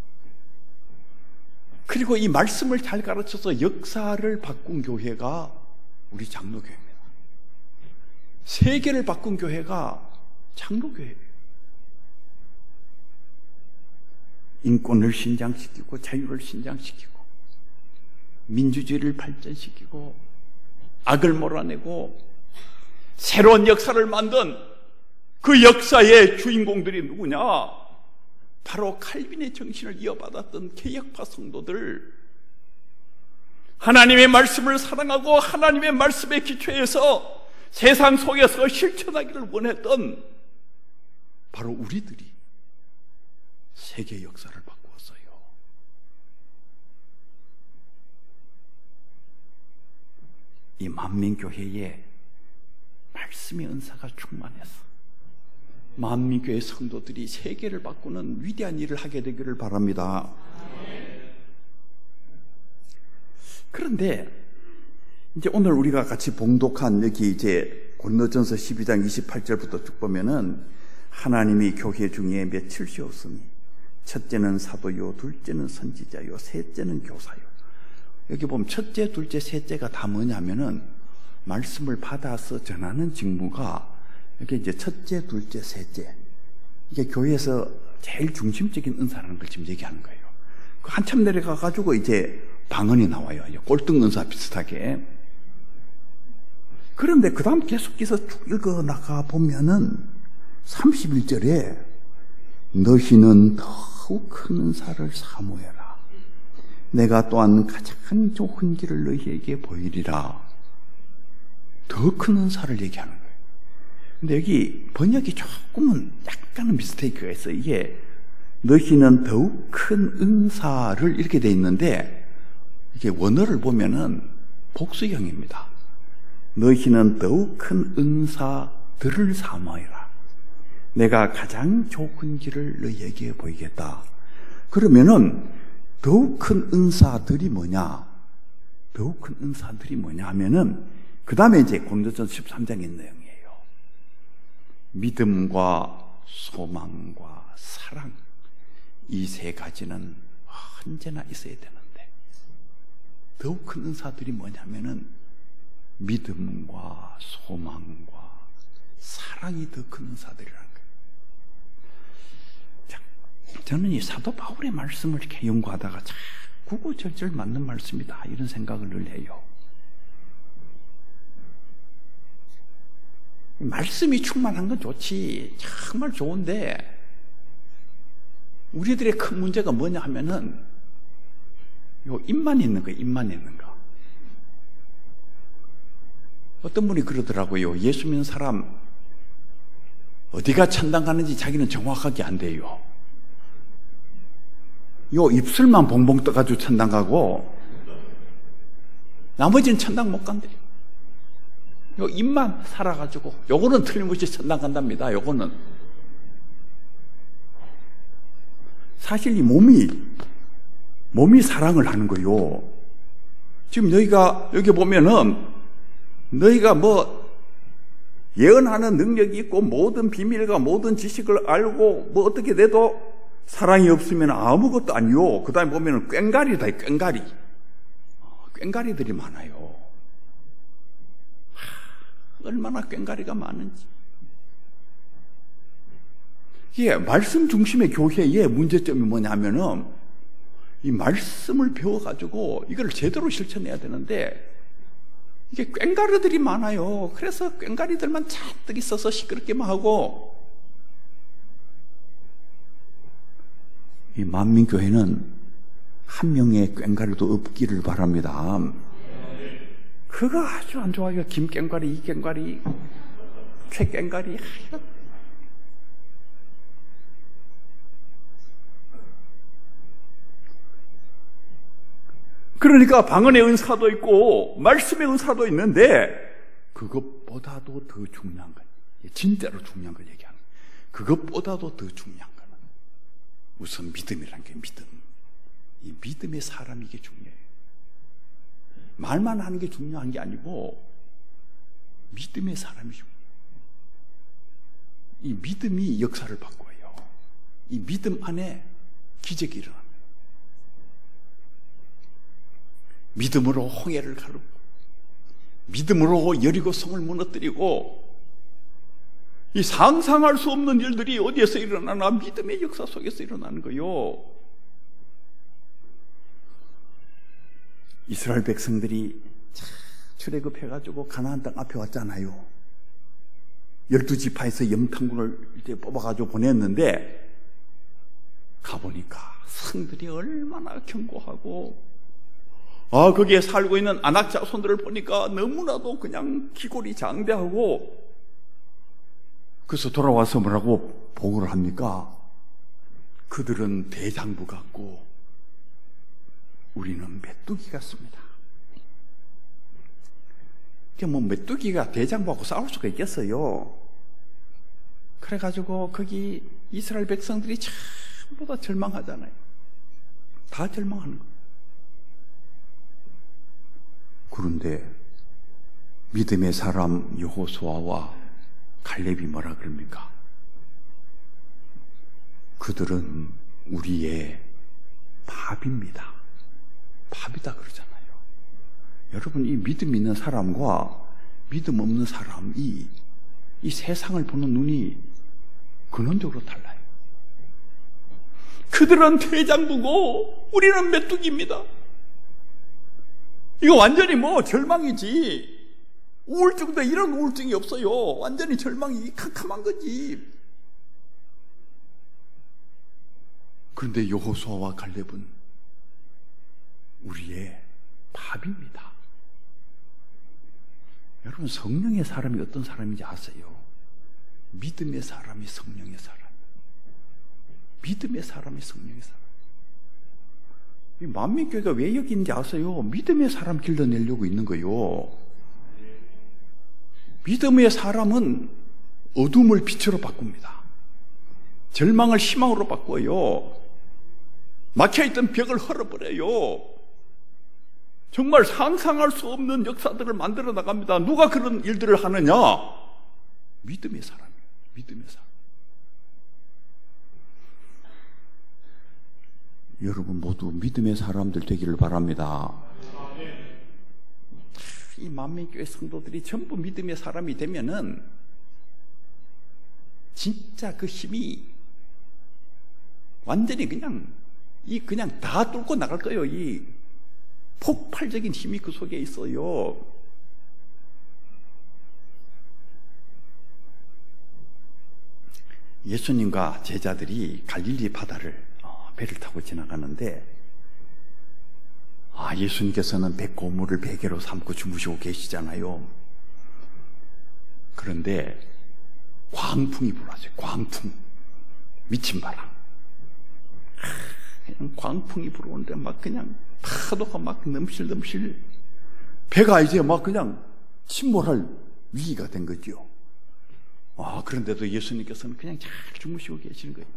그리고 이 말씀을 잘 가르쳐서 역사를 바꾼 교회가 우리 장로교회입니다. 세계를 바꾼 교회가 장로교회예요. 인권을 신장시키고 자유를 신장시키고 민주주의를 발전시키고 악을 몰아내고 새로운 역사를 만든 그 역사의 주인공들이 누구냐? 바로 칼빈의 정신을 이어받았던 개혁파 성도들, 하나님의 말씀을 사랑하고 하나님의 말씀의 기초에서 세상 속에서 실천하기를 원했던 바로 우리들이 세계 역사를 바꾸었어요. 이 만민교회에 말씀의 은사가 충만해서 만민교회 성도들이 세계를 바꾸는 위대한 일을 하게 되기를 바랍니다. 그런데 이제 오늘 우리가 같이 봉독한 여기 이제 고린도전서 십이 장 이십팔 절부터 쭉 보면은 하나님이 교회 중에 며칠이 없으니 첫째는 사도요, 둘째는 선지자요, 셋째는 교사요. 여기 보면 첫째, 둘째, 셋째가 다 뭐냐면은 말씀을 받아서 전하는 직무가 이게 이제 첫째, 둘째, 셋째, 이게 교회에서 제일 중심적인 은사라는 걸 지금 얘기하는 거예요. 한참 내려가 가지고 이제 방언이 나와요. 꼴등 은사 비슷하게. 그런데 그 다음 계속해서 쭉 읽어 나가 보면은 삼십일 절에 너희는 더욱 큰 은사를 사모해라. 내가 또한 가장 좋은 길을 너희에게 보이리라. 더 큰 은사를 얘기하는 거예요. 근데 여기 번역이 조금은 약간은 미스테이크가 있어요. 이게 너희는 더욱 큰 은사를 이렇게 돼 있는데 이게 원어를 보면은 복수형입니다. 너희는 더욱 큰 은사들을 사모해라. 내가 가장 좋은 길을 너희에게 보이겠다. 그러면은 더욱 큰 은사들이 뭐냐? 더욱 큰 은사들이 뭐냐 하면은 그 다음에 이제 고린도전서 십삼 장의 내용이에요. 믿음과 소망과 사랑, 이 세 가지는 언제나 있어야 되는데 더욱 큰 은사들이 뭐냐면은 믿음과 소망과 사랑이 더 큰 은사들이라는 거예요. 자, 저는 이 사도 바울의 말씀을 이렇게 연구하다가 참 구구절절 맞는 말씀이다 이런 생각을 늘 해요. 말씀이 충만한 건 좋지, 정말 좋은데 우리들의 큰 문제가 뭐냐 하면은 요 입만 있는 거, 입만 있는 거. 어떤 분이 그러더라고요. 예수 믿는 사람 어디가 천당 가는지 자기는 정확하게 안 돼요. 요 입술만 봉봉 떠가지고 천당 가고 나머지는 천당 못 간대요. 요 입만 살아가지고 요거는 틀림없이 천당 간답니다. 요거는 사실 이 몸이 몸이 사랑을 하는 거요. 지금 너희가 여기 보면은 너희가 뭐 예언하는 능력이 있고 모든 비밀과 모든 지식을 알고 뭐 어떻게 돼도 사랑이 없으면 아무것도 아니요. 그 다음에 보면은 꽹가리다, 꽹가리. 꽹가리들이 많아요. 하, 얼마나 꽹가리가 많은지. 이게 말씀 중심의 교회의 문제점이 뭐냐면은 이 말씀을 배워가지고 이걸 제대로 실천해야 되는데 이게 꽹가리들이 많아요. 그래서 꽹가리들만 잔뜩 있어서 시끄럽게만 하고 이 만민교회는 한 명의 꽹가리도 없기를 바랍니다. 그거 아주 안 좋아요. 김 꽹가리, 이 꽹가리, 최 꽹가리. 그러니까 방언의 은사도 있고 말씀의 은사도 있는데 그것보다도 더 중요한 건 진짜로 중요한 걸 얘기하는 거예요. 그것보다도 더 중요한 거는 우선 믿음이라는 게 믿음. 이 믿음의 사람이 이게 중요해요. 말만 하는 게 중요한 게 아니고 믿음의 사람이 중요해요. 이 믿음이 역사를 바꿔요. 이 믿음 안에 기적이 일어납니다. 믿음으로 홍해를 가르고 믿음으로 여리고성을 무너뜨리고 이 상상할 수 없는 일들이 어디에서 일어나나 믿음의 역사 속에서 일어나는 거요. 이스라엘 백성들이 출애굽해가지고 가나안 땅 앞에 왔잖아요. 열두 지파에서 염탐꾼을 이제 뽑아가지고 보냈는데 가보니까 성들이 얼마나 견고하고 아 거기에 살고 있는 아낙 자손들을 보니까 너무나도 그냥 기골이 장대하고 그래서 돌아와서 뭐라고 보고를 합니까? 그들은 대장부 같고 우리는 메뚜기 같습니다. 그게 뭐 메뚜기가 대장부하고 싸울 수가 있겠어요. 그래가지고 거기 이스라엘 백성들이 전부 다 절망하잖아요. 다 절망하는 거예요. 그런데 믿음의 사람 여호수아와 갈렙이 뭐라 그럽니까? 그들은 우리의 밥입니다. 밥이다 그러잖아요. 여러분 이 믿음 있는 사람과 믿음 없는 사람이 이 세상을 보는 눈이 근원적으로 달라요. 그들은 대장부고 우리는 메뚜기입니다. 이거 완전히 뭐 절망이지. 우울증도 이런 우울증이 없어요. 완전히 절망이 캄캄한 거지. 그런데 여호수아와 갈렙은 우리의 밥입니다. 여러분 성령의 사람이 어떤 사람인지 아세요? 믿음의 사람이 성령의 사람. 믿음의 사람이 성령의 사람. 이 만민교회가 왜 여기 있는지 아세요? 믿음의 사람 길러내려고 있는 거예요. 믿음의 사람은 어둠을 빛으로 바꿉니다. 절망을 희망으로 바꿔요. 막혀있던 벽을 헐어버려요. 정말 상상할 수 없는 역사들을 만들어 나갑니다. 누가 그런 일들을 하느냐? 믿음의 사람이에요. 믿음의 사람. 여러분 모두 믿음의 사람들 되기를 바랍니다. 이 만민교회 성도들이 전부 믿음의 사람이 되면은 진짜 그 힘이 완전히 그냥 이 그냥 다 뚫고 나갈 거예요. 이 폭발적인 힘이 그 속에 있어요. 예수님과 제자들이 갈릴리 바다를 배를 타고 지나가는데, 아, 예수님께서는 백고물을 베개로 삼고 주무시고 계시잖아요. 그런데 광풍이 불어왔어요. 광풍. 미친 바람. 그냥 광풍이 불어오는데 막 그냥 파도가 막 넘실넘실, 배가 이제 막 그냥 침몰할 위기가 된 거죠. 아, 그런데도 예수님께서는 그냥 잘 주무시고 계시는 거예요.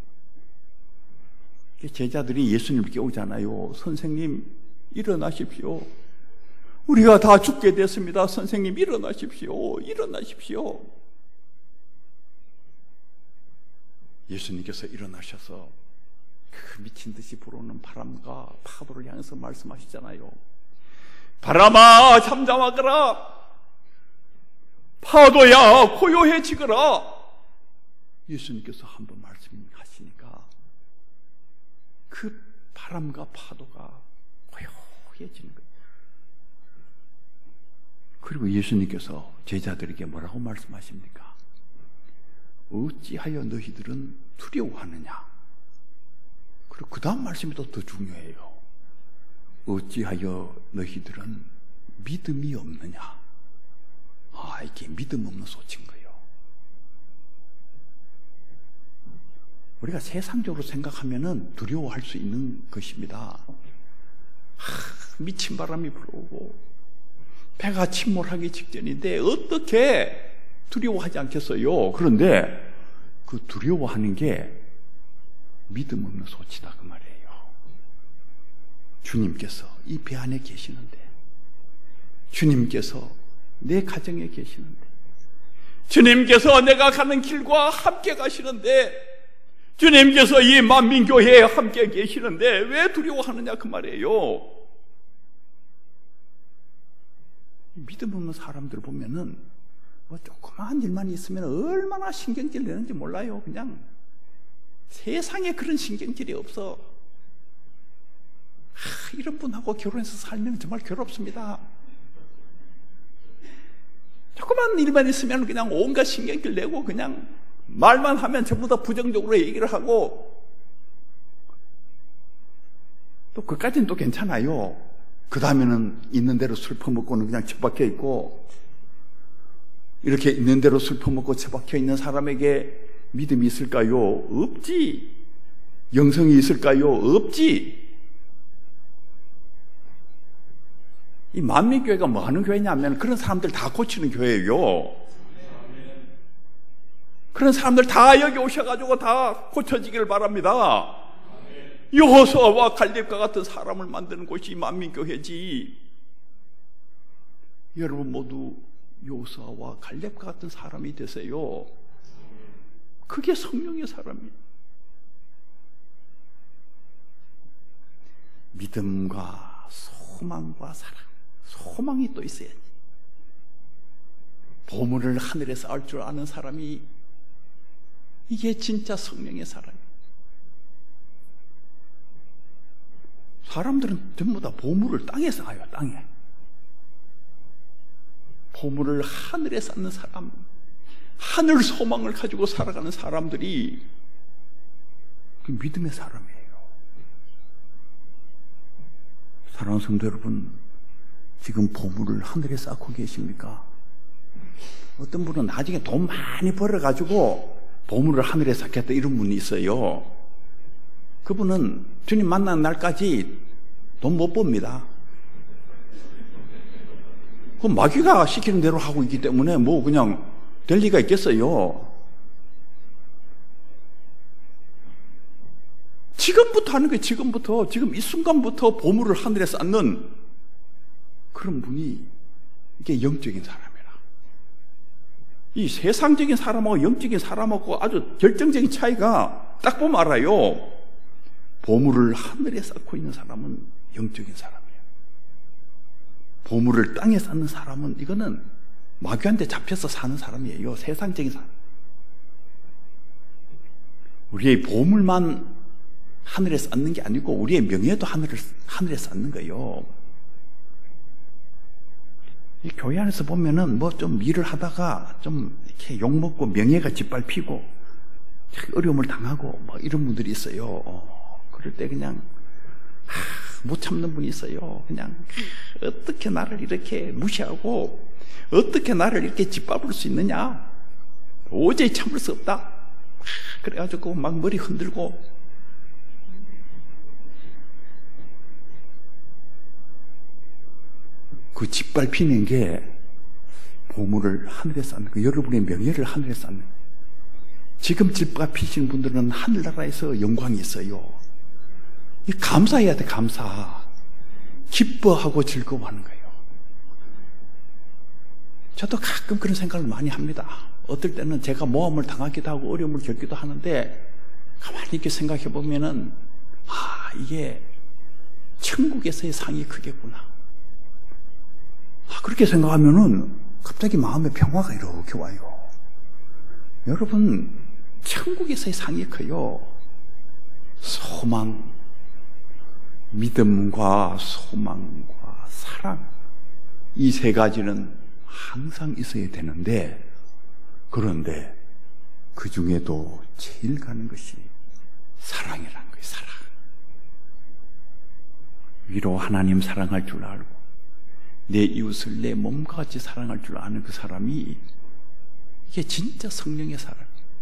제자들이 예수님을 깨우잖아요. 선생님, 일어나십시오. 우리가 다 죽게 됐습니다. 선생님, 일어나십시오. 일어나십시오. 예수님께서 일어나셔서 그 미친 듯이 불어오는 바람과 파도를 향해서 말씀하시잖아요. 바람아, 잠잠하거라. 파도야, 고요해지거라. 예수님께서 한번 말씀하시니까 그 바람과 파도가 고요해지는 거예요. 그리고 예수님께서 제자들에게 뭐라고 말씀하십니까? 어찌하여 너희들은 두려워하느냐? 그리고 그 다음 말씀이 또 더 중요해요. 어찌하여 너희들은 믿음이 없느냐? 아, 이게 믿음 없는 소치인 거예요. 우리가 세상적으로 생각하면은 두려워할 수 있는 것입니다. 하, 미친 바람이 불어오고 배가 침몰하기 직전인데 어떻게 두려워하지 않겠어요? 그런데 그 두려워하는 게 믿음 없는 소치다 그 말이에요. 주님께서 이 배 안에 계시는데, 주님께서 내 가정에 계시는데, 주님께서 내가 가는 길과 함께 가시는데, 주님께서 이 만민교회에 함께 계시는데 왜 두려워하느냐 그 말이에요. 믿음 없는 사람들 보면은 뭐 조그마한 일만 있으면 얼마나 신경질 내는지 몰라요. 그냥 세상에 그런 신경질이 없어. 하, 이런 분하고 결혼해서 살면 정말 괴롭습니다. 조그만 일만 있으면 그냥 온갖 신경질 내고 그냥 말만 하면 전부 다 부정적으로 얘기를 하고, 또 그까지는 또 괜찮아요. 그 다음에는 있는 대로 술 퍼먹고는 그냥 처박혀 있고, 이렇게 있는 대로 술 퍼먹고 처박혀 있는 사람에게 믿음이 있을까요? 없지. 영성이 있을까요? 없지. 이 만민교회가 뭐 하는 교회냐면 그런 사람들 다 고치는 교회예요. 그런 사람들 다 여기 오셔가지고 다 고쳐지기를 바랍니다. 여호수아와 갈렙과 같은 사람을 만드는 곳이 만민교회지. 여러분 모두 여호수아와 갈렙과 같은 사람이 되세요. 그게 성령의 사람이에요. 믿음과 소망과 사랑, 소망이 또 있어야지. 보물을 하늘에서 알 줄 아는 사람이, 이게 진짜 성령의 사람이에요. 사람들은 전부 다 보물을 땅에 쌓아요. 땅에. 보물을 하늘에 쌓는 사람, 하늘 소망을 가지고 살아가는 사람들이 그 믿음의 사람이에요. 사랑하는 성도 여러분, 지금 보물을 하늘에 쌓고 계십니까? 어떤 분은 나중에 돈 많이 벌어가지고 보물을 하늘에 쌓겠다 이런 분이 있어요. 그분은 주님 만나는 날까지 돈 못 법니다. 그 마귀가 시키는 대로 하고 있기 때문에 뭐 그냥 될 리가 있겠어요. 지금부터 하는 거예요. 지금부터. 지금 이 순간부터 보물을 하늘에 쌓는 그런 분이 이게 영적인 사람이라. 이 세상적인 사람하고 영적인 사람하고 아주 결정적인 차이가 딱 보면 알아요. 보물을 하늘에 쌓고 있는 사람은 영적인 사람이에요. 보물을 땅에 쌓는 사람은 이거는 마귀한테 잡혀서 사는 사람이에요. 세상적인 사람. 우리의 보물만 하늘에 쌓는 게 아니고 우리의 명예도 하늘을, 하늘에 쌓는 거예요. 이 교회 안에서 보면은 뭐 좀 일을 하다가 좀 이렇게 욕먹고 명예가 짓밟히고 어려움을 당하고 뭐 이런 분들이 있어요. 그럴 때 그냥 하, 못 참는 분이 있어요. 그냥 어떻게 나를 이렇게 무시하고 어떻게 나를 이렇게 짓밟을 수 있느냐, 도저히 참을 수 없다. 그래가지고 막 머리 흔들고, 그 짓밟히는 게 보물을 하늘에 쌓는 거, 여러분의 명예를 하늘에 쌓는 거. 지금 짓밟히시는 분들은 하늘나라에서 영광이 있어요. 감사해야 돼. 감사. 기뻐하고 즐거워하는 거예요. 저도 가끔 그런 생각을 많이 합니다. 어떨 때는 제가 모함을 당하기도 하고 어려움을 겪기도 하는데, 가만히 이렇게 생각해 보면은 아, 이게 천국에서의 상이 크겠구나. 아, 그렇게 생각하면은 갑자기 마음의 평화가 이렇게 와요. 여러분, 천국에서의 상이 커요. 소망, 믿음과 소망과 사랑, 이 세 가지는 항상 있어야 되는데, 그런데 그 중에도 제일 가는 것이 사랑이라는 거예요. 사랑. 위로 하나님 사랑할 줄 알고 내 이웃을 내 몸과 같이 사랑할 줄 아는 그 사람이, 이게 진짜 성령의 사랑.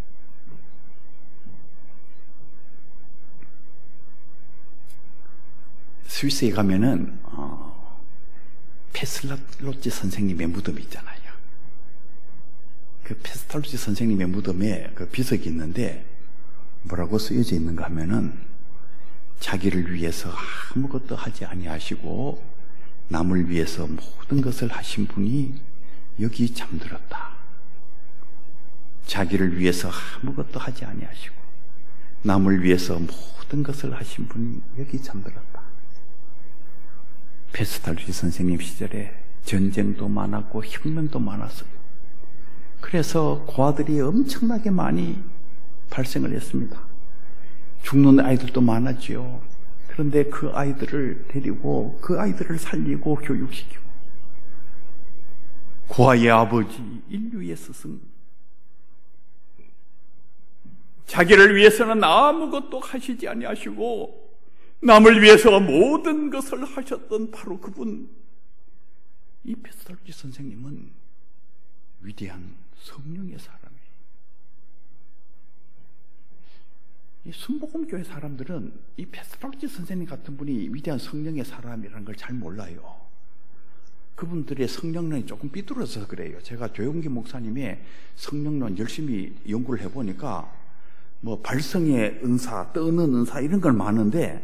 스위스에 가면은 어, 페슬로치 선생님의 무덤이 있잖아요. 그 페스탈로치 선생님의 무덤에 그 비석이 있는데 뭐라고 쓰여져 있는가 하면은, 자기를 위해서 아무것도 하지 아니하시고 남을 위해서 모든 것을 하신 분이 여기 잠들었다. 자기를 위해서 아무것도 하지 아니하시고 남을 위해서 모든 것을 하신 분이 여기 잠들었다. 페스탈로치 선생님 시절에 전쟁도 많았고 혁명도 많았어요. 그래서 고아들이 엄청나게 많이 발생을 했습니다. 죽는 아이들도 많았지요. 그런데 그 아이들을 데리고 그 아이들을 살리고 교육시키고, 고아의 아버지, 인류의 스승, 자기를 위해서는 아무것도 하시지 아니하시고 남을 위해서 모든 것을 하셨던 바로 그분, 이 페스탈로치 선생님은 위대한 성령의 사람이에요. 이 순복음교회 사람들은 이 페스탈로치 선생님 같은 분이 위대한 성령의 사람이라는 걸 잘 몰라요. 그분들의 성령론이 조금 삐뚤어서 그래요. 제가 조용기 목사님의 성령론 열심히 연구를 해보니까 뭐 발성의 은사, 떠는 은사 이런 걸 많은데,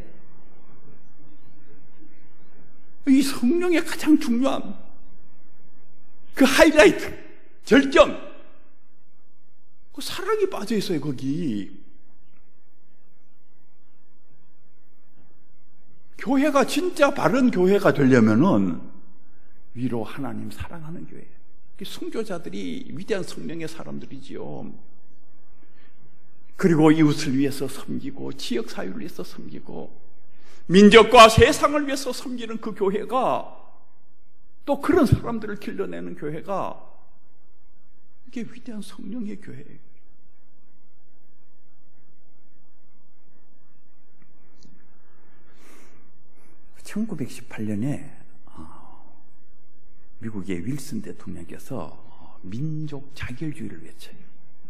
이 성령의 가장 중요한 그 하이라이트, 절정, 그 사랑이 빠져 있어요. 거기 교회가 진짜 바른 교회가 되려면은 위로 하나님 사랑하는 교회, 순교자들이 위대한 성령의 사람들이지요. 그리고 이웃을 위해서 섬기고 지역사회를 위해서 섬기고 민족과 세상을 위해서 섬기는 그 교회가, 또 그런 사람들을 길러내는 교회가, 이게 위대한 성령의 교회예요. 천구백십팔 년에 미국의 윌슨 대통령께서 민족 자결주의를 외쳐요.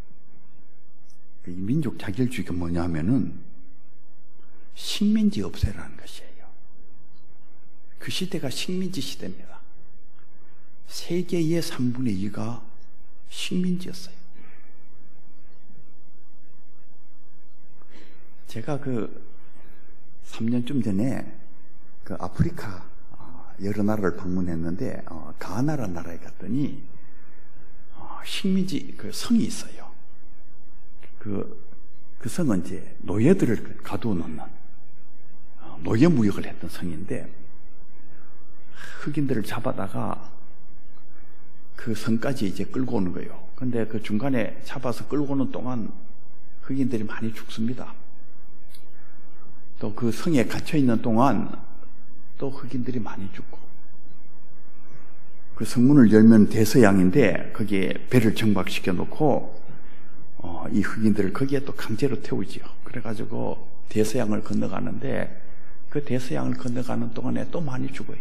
이 민족 자결주의가 뭐냐면은 식민지 없애라는 것이에요. 그 시대가 식민지 시대입니다. 세계의 삼분의 이가 식민지였어요. 제가 그 삼 년쯤 전에 그 아프리카 여러 나라를 방문했는데, 어, 가나라는 나라에 갔더니 어, 식민지 그 성이 있어요. 그, 그 성은 이제 노예들을 가두어 놓는 어, 노예 무역을 했던 성인데, 흑인들을 잡아다가 그 성까지 이제 끌고 오는 거예요. 근데 그 중간에 잡아서 끌고 오는 동안 흑인들이 많이 죽습니다. 또 그 성에 갇혀 있는 동안 또 흑인들이 많이 죽고, 그 성문을 열면 대서양인데 거기에 배를 정박시켜 놓고 어, 이 흑인들을 거기에 또 강제로 태우지요. 그래가지고 대서양을 건너가는데 그 대서양을 건너가는 동안에 또 많이 죽어요.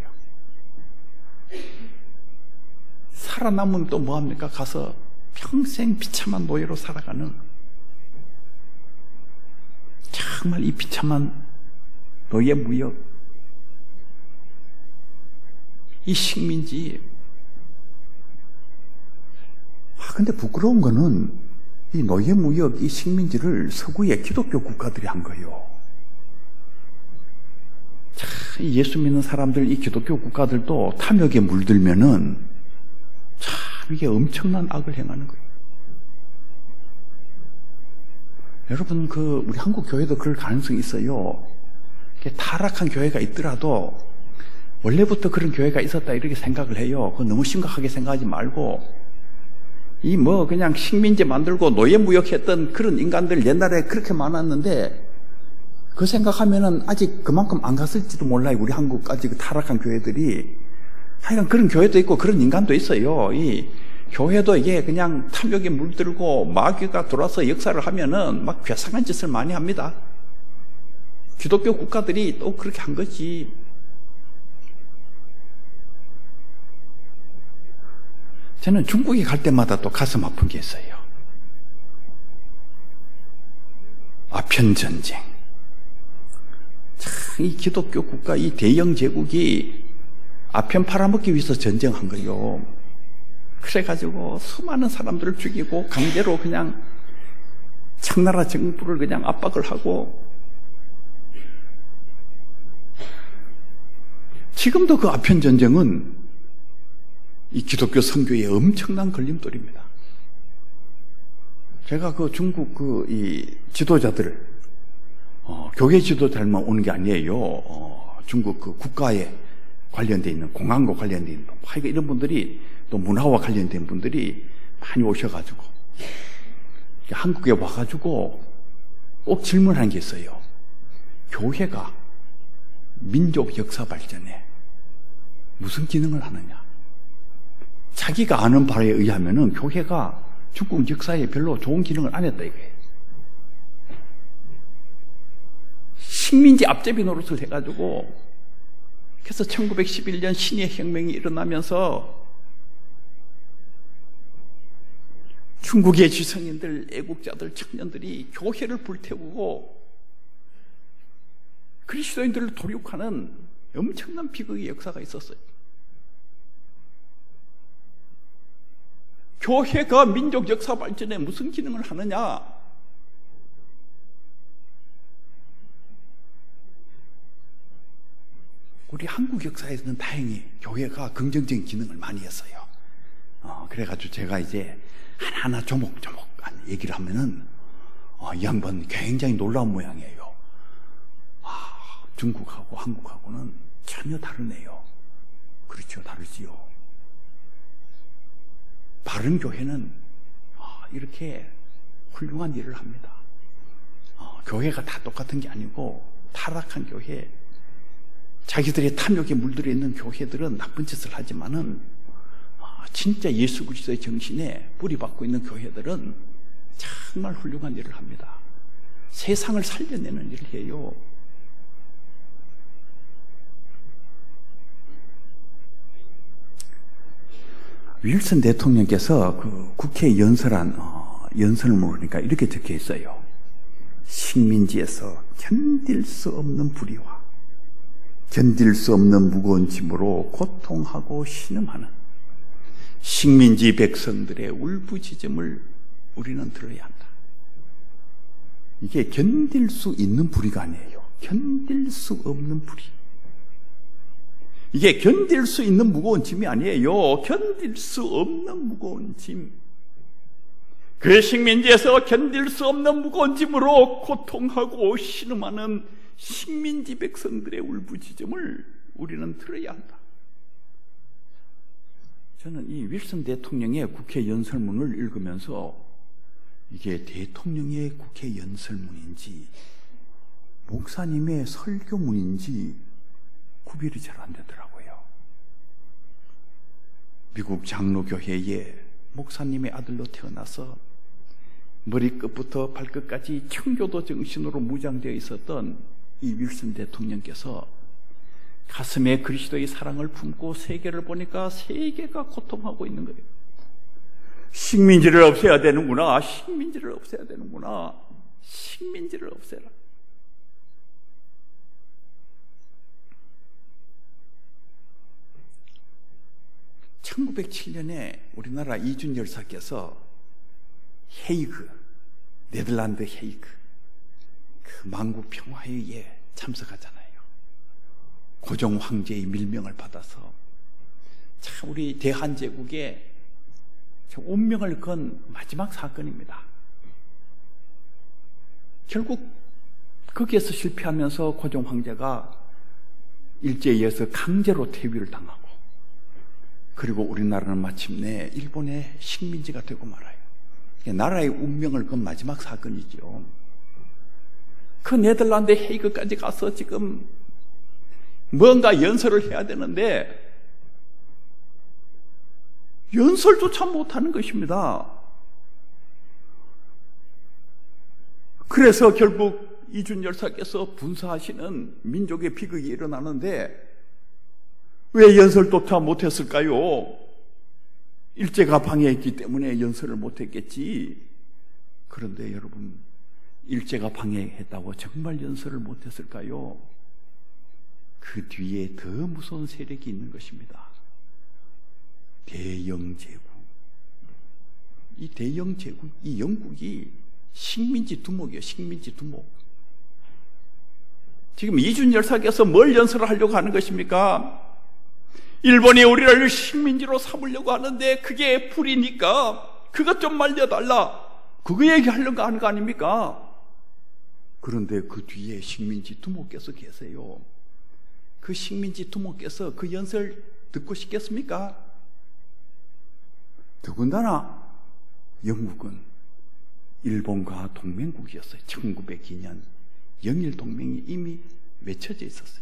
살아남으면 또 뭐합니까? 가서 평생 비참한 노예로 살아가는, 정말 이 비참한 노예 무역, 이 식민지. 아, 근데 부끄러운 거는 이 노예 무역, 이 식민지를 서구의 기독교 국가들이 한 거예요. 참, 예수 믿는 사람들, 이 기독교 국가들도 탐욕에 물들면은 참 이게 엄청난 악을 행하는 거예요. 여러분, 그 우리 한국 교회도 그럴 가능성이 있어요. 타락한 교회가 있더라도 원래부터 그런 교회가 있었다 이렇게 생각을 해요. 그거 너무 심각하게 생각하지 말고, 이 뭐 그냥 식민지 만들고 노예 무역했던 그런 인간들 옛날에 그렇게 많았는데 그 생각하면은 아직 그만큼 안 갔을지도 몰라요. 우리 한국까지 그 타락한 교회들이. 하여간 그런 교회도 있고 그런 인간도 있어요. 이 교회도 이게 그냥 탐욕에 물들고 마귀가 들어와서 역사를 하면은 막 괴상한 짓을 많이 합니다. 기독교 국가들이 또 그렇게 한 거지. 저는 중국에 갈 때마다 또 가슴 아픈 게 있어요. 아편전쟁. 참, 이 기독교 국가, 이 대영 제국이 아편 팔아먹기 위해서 전쟁한 거예요. 그래가지고 수많은 사람들을 죽이고 강제로 그냥 청나라 정부를 그냥 압박을 하고, 지금도 그 아편 전쟁은 이 기독교 선교의 엄청난 걸림돌입니다. 제가 그 중국 그 이 지도자들, 어, 교회 지도자들만 오는 게 아니에요. 어, 중국 그 국가에 관련돼 있는, 공안과 관련돼 있는, 이런 분들이, 또 문화와 관련된 분들이 많이 오셔가지고 한국에 와가지고 꼭 질문하는 게 있어요. 교회가 민족 역사 발전에 무슨 기능을 하느냐? 자기가 아는 바에 의하면은 교회가 중국 역사에 별로 좋은 기능을 안 했다 이거예요. 식민지 앞제비 노릇을 해가지고, 그래서 천구백십일 년 신예 혁명이 일어나면서 중국의 지성인들, 애국자들, 청년들이 교회를 불태우고 그리스도인들을 도륙하는 엄청난 비극의 역사가 있었어요. 교회가 민족 역사 발전에 무슨 기능을 하느냐? 우리 한국 역사에서는 다행히 교회가 긍정적인 기능을 많이 했어요. 어, 그래가지고 제가 이제 하나하나 조목조목 얘기를 하면은 어, 이 양반 굉장히 놀라운 모양이에요. 아, 중국하고 한국하고는 전혀 다르네요. 그렇죠, 다르지요. 바른 교회는 어, 이렇게 훌륭한 일을 합니다. 어, 교회가 다 똑같은 게 아니고, 타락한 교회, 자기들의 탐욕에 물들어 있는 교회들은 나쁜 짓을 하지만은, 어, 진짜 예수 그리스도의 정신에 뿌리박고 있는 교회들은 정말 훌륭한 일을 합니다. 세상을 살려내는 일을 해요. 윌슨 대통령께서 그 국회에 연설한 어, 연설을 모르니까 이렇게 적혀 있어요. 식민지에서 견딜 수 없는 불의와 견딜 수 없는 무거운 짐으로 고통하고 신음하는 식민지 백성들의 울부짖음을 우리는 들어야 한다. 이게 견딜 수 있는 불의가 아니에요. 견딜 수 없는 불의. 이게 견딜 수 있는 무거운 짐이 아니에요. 견딜 수 없는 무거운 짐. 그 식민지에서 견딜 수 없는 무거운 짐으로 고통하고 신음하는 식민지 백성들의 울부짖음을 우리는 들어야 한다. 저는 이 윌슨 대통령의 국회 연설문을 읽으면서 이게 대통령의 국회 연설문인지 목사님의 설교문인지 구별이 잘 안 되더라고요. 미국 장로교회에 목사님의 아들로 태어나서 머리끝부터 발끝까지 청교도 정신으로 무장되어 있었던 이 윌슨 대통령께서 가슴에 그리스도의 사랑을 품고 세계를 보니까 세계가 고통하고 있는 거예요. 식민지를 없애야 되는구나. 식민지를 없애야 되는구나. 식민지를 없애라. 천구백칠 년에 우리나라 이준 열사께서 헤이그, 네덜란드 헤이그 그 만국 평화회의에 참석하잖아요. 고종 황제의 밀명을 받아서 참 우리 대한제국의 운명을 건 마지막 사건입니다. 결국 거기에서 실패하면서 고종 황제가 일제에 의해서 강제로 퇴위를 당하고, 그리고 우리나라는 마침내 일본의 식민지가 되고 말아요. 나라의 운명을 건 마지막 사건이죠. 그 네덜란드 헤이그까지 가서 지금 뭔가 연설을 해야 되는데 연설조차 못하는 것입니다. 그래서 결국 이준 열사께서 분사하시는 민족의 비극이 일어나는데 왜 연설조차 못했을까요? 일제가 방해했기 때문에 연설을 못했겠지. 그런데 여러분, 일제가 방해했다고 정말 연설을 못했을까요? 그 뒤에 더 무서운 세력이 있는 것입니다. 대영제국. 이 대영제국, 이 영국이 식민지 두목이에요. 식민지 두목. 지금 이준 열사께서 뭘 연설을 하려고 하는 것입니까? 일본이 우리를 식민지로 삼으려고 하는데 그게 불이니까 그것 좀 말려달라. 그거 얘기하려고 하는 거 아닙니까? 그런데 그 뒤에 식민지 두목께서 계세요. 그 식민지 두목께서 그 연설 듣고 싶겠습니까? 더군다나 영국은 일본과 동맹국이었어요. 천구백이 년 영일동맹이 이미 맺혀져 있었어요.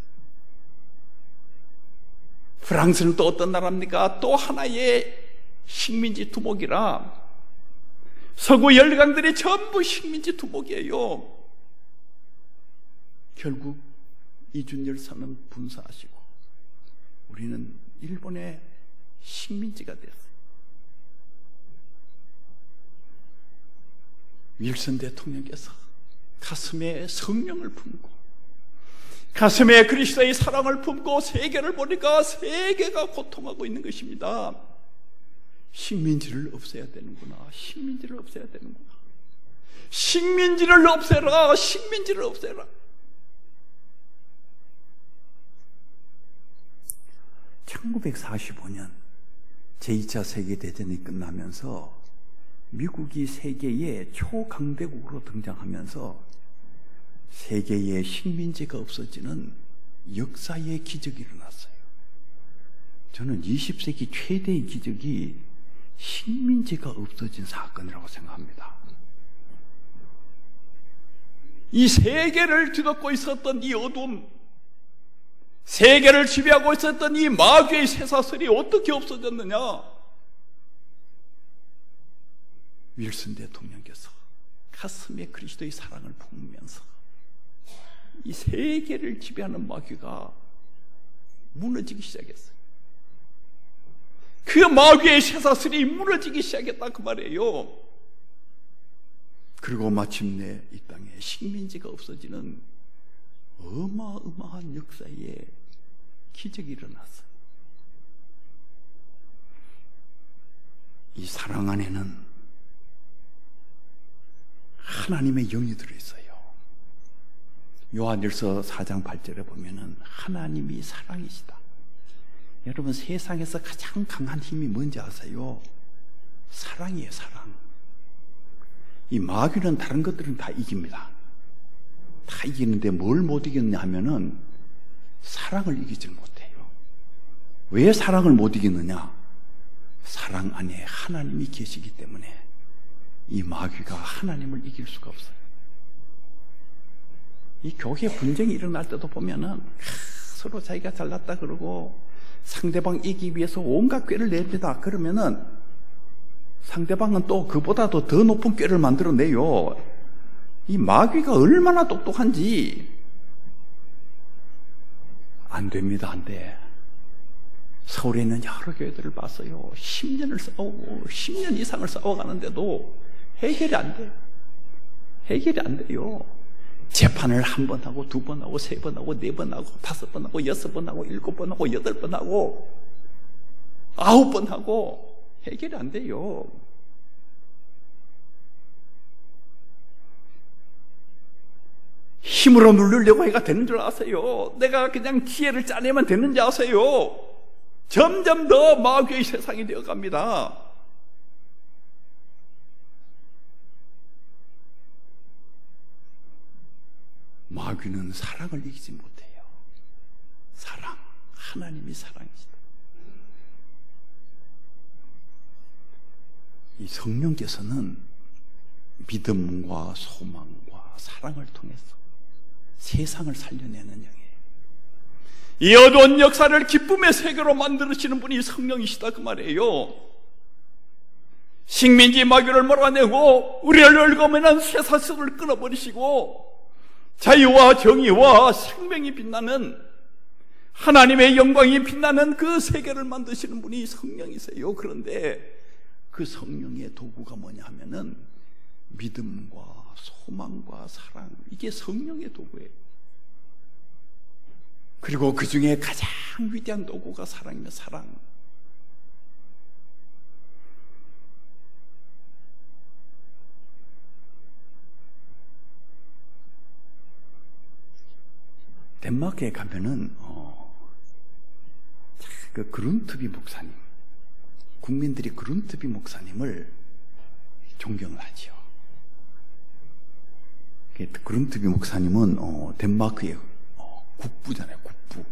프랑스는 또 어떤 나라입니까? 또 하나의 식민지 두목이라 서구 열강들이 전부 식민지 두목이에요. 결국 이준 열사는 분사하시고 우리는 일본의 식민지가 됐어요. 윌슨 대통령께서 가슴에 성령을 품고 가슴에 그리스도의 사랑을 품고 세계를 보니까 세계가 고통하고 있는 것입니다. 식민지를 없애야 되는구나. 식민지를 없애야 되는구나. 식민지를 없애라. 식민지를 없애라. 천구백사십오 년 제이 차 세계대전이 끝나면서 미국이 세계의 초강대국으로 등장하면서 세계의 식민지가 없어지는 역사의 기적이 일어났어요. 저는 이십 세기 최대의 기적이 식민지가 없어진 사건이라고 생각합니다. 이 세계를 뒤덮고 있었던 이 어둠, 세계를 지배하고 있었던 이 마귀의 쇠사슬이 어떻게 없어졌느냐? 윌슨 대통령께서 가슴에 그리스도의 사랑을 품으면서 이 세계를 지배하는 마귀가 무너지기 시작했어요. 그 마귀의 쇠사슬이 무너지기 시작했다 그 말이에요. 그리고 마침내 이 땅에 식민지가 없어지는 어마어마한 역사의 기적이 일어났어요. 이 사랑 안에는 하나님의 영이 들어있어요. 요한일서 사 장 팔 절에 보면은 하나님이 사랑이시다. 여러분, 세상에서 가장 강한 힘이 뭔지 아세요? 사랑이에요. 사랑. 이 마귀는 다른 것들은 다 이깁니다. 다 이기는데 뭘 못 이겼냐 하면은 사랑을 이기질 못해요. 왜 사랑을 못 이기느냐? 사랑 안에 하나님이 계시기 때문에 이 마귀가 하나님을 이길 수가 없어요. 이 교회 분쟁이 일어날 때도 보면은 하, 서로 자기가 잘났다 그러고 상대방 이기기 위해서 온갖 꾀를 냅니다. 그러면은 상대방은 또 그보다도 더 높은 꾀를 만들어내요. 이 마귀가 얼마나 똑똑한지. 안 됩니다, 안 돼. 서울에 있는 여러 교회들을 봤어요. 십 년을 싸우고 십 년 이상을 싸워가는데도 해결이 안 돼요. 해결이 안 돼요. 재판을 한 번 하고 두 번 하고 세 번 하고 네 번 하고 다섯 번 하고 여섯 번 하고 일곱 번 하고 여덟 번 하고 아홉 번 하고 해결이 안 돼요. 힘으로 누르려고 해가 되는 줄 아세요? 내가 그냥 지혜를 짜내면 되는 줄 아세요? 점점 더 마귀의 세상이 되어갑니다. 마귀는 사랑을 이기지 못해요. 사랑, 하나님이 사랑이시다. 이 성령께서는 믿음과 소망과 사랑을 통해서 세상을 살려내는 영이에요. 이 어두운 역사를 기쁨의 세계로 만들어지는 분이 성령이시다 그 말이에요. 식민지 마귀를 몰아내고 우리를 얽어매는 쇠사슬을 끊어버리시고 자유와 정의와 생명이 빛나는 하나님의 영광이 빛나는 그 세계를 만드시는 분이 성령이세요. 그런데 그 성령의 도구가 뭐냐 하면은 믿음과 소망과 사랑, 이게 성령의 도구예요. 그리고 그 중에 가장 위대한 도구가 사랑이며 사랑. 덴마크에 가면은 어, 그 그룬트비 목사님, 국민들이 그룬트비 목사님을 존경을 하지요. 그룬트비 목사님은 어, 덴마크의 어, 국부잖아요. 국부.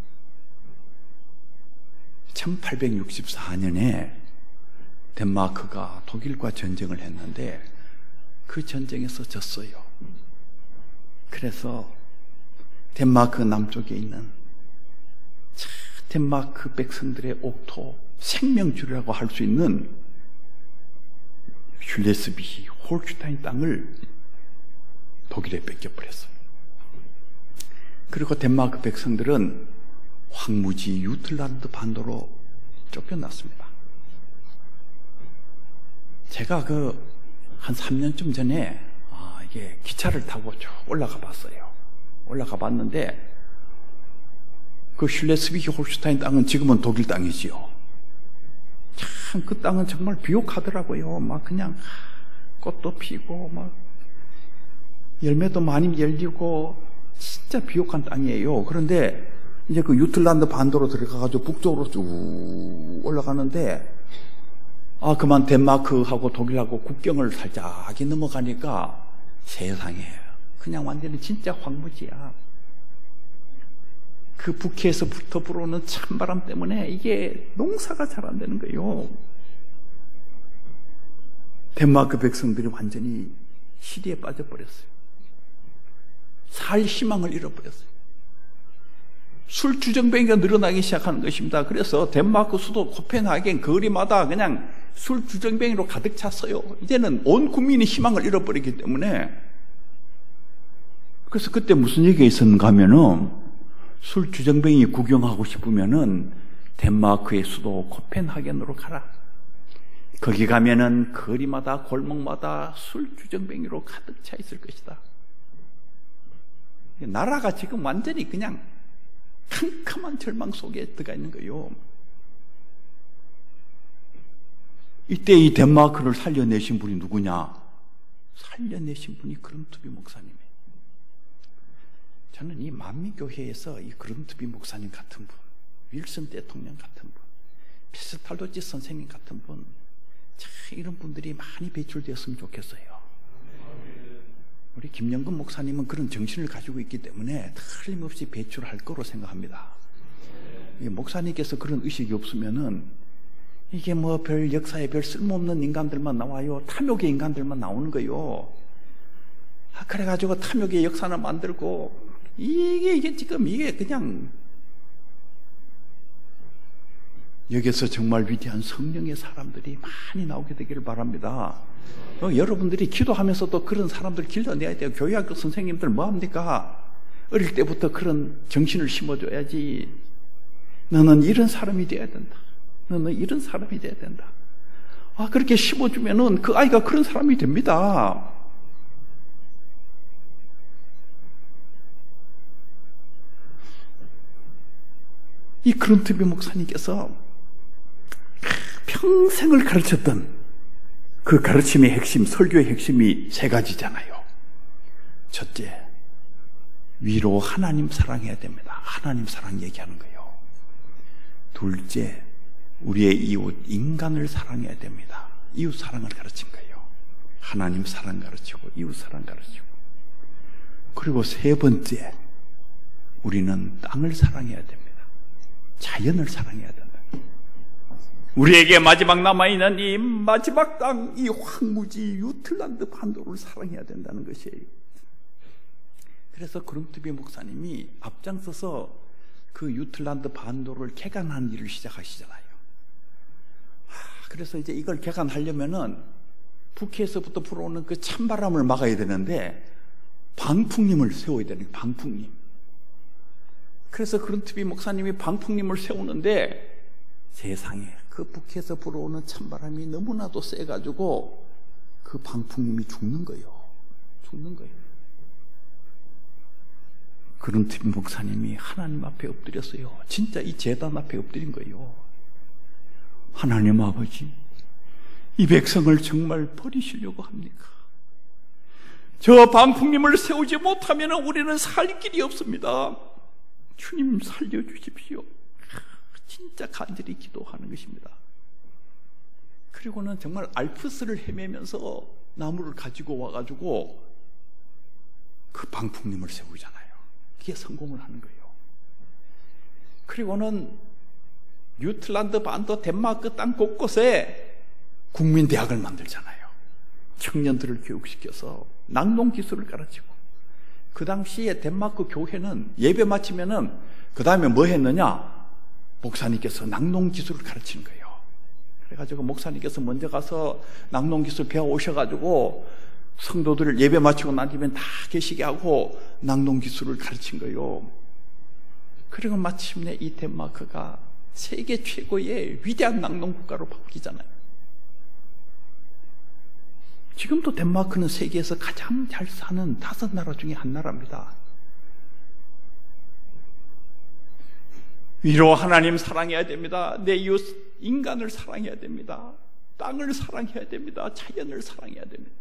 천팔백육십사 년에 덴마크가 독일과 전쟁을 했는데 그 전쟁에서 졌어요. 그래서 덴마크 남쪽에 있는 덴마크 백성들의 옥토, 생명줄이라고 할 수 있는 슐레스비, 홀슈타인 땅을 독일에 뺏겨버렸어요. 그리고 덴마크 백성들은 황무지 유틀란드 반도로 쫓겨났습니다. 제가 그 한 삼 년쯤 전에 아, 이게 기차를 타고 쭉 올라가 봤어요. 올라가 봤는데 그 슐레스비히 홀슈타인 땅은 지금은 독일 땅이지요. 참 그 땅은 정말 비옥하더라고요. 막 그냥 꽃도 피고 막 열매도 많이 열리고 진짜 비옥한 땅이에요. 그런데 이제 그 유틀란드 반도로 들어가가지고 북쪽으로 쭉 올라가는데 아 그만 덴마크하고 독일하고 국경을 살짝 넘어가니까 세상에 그냥 완전히 진짜 황무지야. 그 북해에서부터 불어오는 찬바람 때문에 이게 농사가 잘 안 되는 거예요. 덴마크 백성들이 완전히 시리에 빠져버렸어요. 살 희망을 잃어버렸어요. 술 주정뱅이가 늘어나기 시작하는 것입니다. 그래서 덴마크 수도 코펜하겐 거리마다 그냥 술 주정뱅이로 가득 찼어요. 이제는 온 국민이 희망을 잃어버리기 때문에. 그래서 그때 무슨 얘기가 있었는가 하면은 술 주정뱅이 구경하고 싶으면은 덴마크의 수도 코펜하겐으로 가라. 거기 가면은 거리마다 골목마다 술 주정뱅이로 가득 차 있을 것이다. 나라가 지금 완전히 그냥 캄캄한 절망 속에 들어가 있는 거예요. 이때 이 덴마크를 살려내신 분이 누구냐? 살려내신 분이 그룬트비 목사님이에요. 저는 이 만민교회에서 이 그룬트비 목사님 같은 분, 윌슨 대통령 같은 분, 피스탈도지 선생님 같은 분, 참 이런 분들이 많이 배출되었으면 좋겠어요. 우리 김영근 목사님은 그런 정신을 가지고 있기 때문에 틀림없이 배출할 거로 생각합니다. 목사님께서 그런 의식이 없으면은 이게 뭐 별 역사에 별 쓸모없는 인간들만 나와요. 탐욕의 인간들만 나오는 거예요. 아, 그래가지고 탐욕의 역사를 만들고 이게 이게 지금 이게 그냥 여기서 정말 위대한 성령의 사람들이 많이 나오게 되기를 바랍니다. 어, 여러분들이 기도하면서도 그런 사람들 길러내야 돼요. 교회학교 선생님들 뭐합니까? 어릴 때부터 그런 정신을 심어줘야지. 너는 이런 사람이 돼야 된다. 너는 이런 사람이 돼야 된다. 아, 그렇게 심어주면은 그 아이가 그런 사람이 됩니다. 이 그런트비 목사님께서 평생을 가르쳤던 그 가르침의 핵심, 설교의 핵심이 세 가지잖아요. 첫째, 위로 하나님 사랑해야 됩니다. 하나님 사랑 얘기하는 거예요. 둘째, 우리의 이웃, 인간을 사랑해야 됩니다. 이웃 사랑을 가르친 거예요. 하나님 사랑 가르치고 이웃 사랑 가르치고. 그리고 세 번째, 우리는 땅을 사랑해야 됩니다. 자연을 사랑해야 된다. 우리에게 마지막 남아있는 이 마지막 땅, 이 황무지 유틀란드 반도를 사랑해야 된다는 것이에요. 그래서 그룬트비 목사님이 앞장서서 그 유틀란드 반도를 개간하는 일을 시작하시잖아요. 그래서 이제 이걸 개간하려면은 북해에서부터 불어오는 그 찬바람을 막아야 되는데 방풍림을 세워야 되는 거예요. 방풍림. 그래서 그룬트비 목사님이 방풍림을 세우는데 세상에 그 북해에서 불어오는 찬바람이 너무나도 세가지고 그 방풍림이 죽는 거예요. 죽는 거예요. 그룬트비 목사님이 하나님 앞에 엎드렸어요. 진짜 이 제단 앞에 엎드린 거예요. 하나님 아버지, 이 백성을 정말 버리시려고 합니까? 저 방풍림을 세우지 못하면 우리는 살 길이 없습니다. 주님 살려주십시오. 진짜 간절히 기도하는 것입니다. 그리고는 정말 알프스를 헤매면서 나무를 가지고 와가지고 그 방풍림을 세우잖아요. 그게 성공을 하는 거예요. 그리고는 유틀란드 반도 덴마크 땅 곳곳에 국민대학을 만들잖아요. 청년들을 교육시켜서 낭농 기술을 가르치고. 그 당시에 덴마크 교회는 예배 마치면은 그 다음에 뭐 했느냐? 목사님께서 낭농 기술을 가르치는 거예요. 그래가지고 목사님께서 먼저 가서 낭농 기술 배워 오셔가지고 성도들을 예배 마치고 난 뒤면 다 계시게 하고 낭농 기술을 가르친 거예요. 그리고 마침내 이 덴마크가 세계 최고의 위대한 낭농 국가로 바뀌잖아요. 지금도 덴마크는 세계에서 가장 잘 사는 다섯 나라 중에 한 나라입니다. 위로 하나님 사랑해야 됩니다. 내 이웃 인간을 사랑해야 됩니다. 땅을 사랑해야 됩니다. 자연을 사랑해야 됩니다.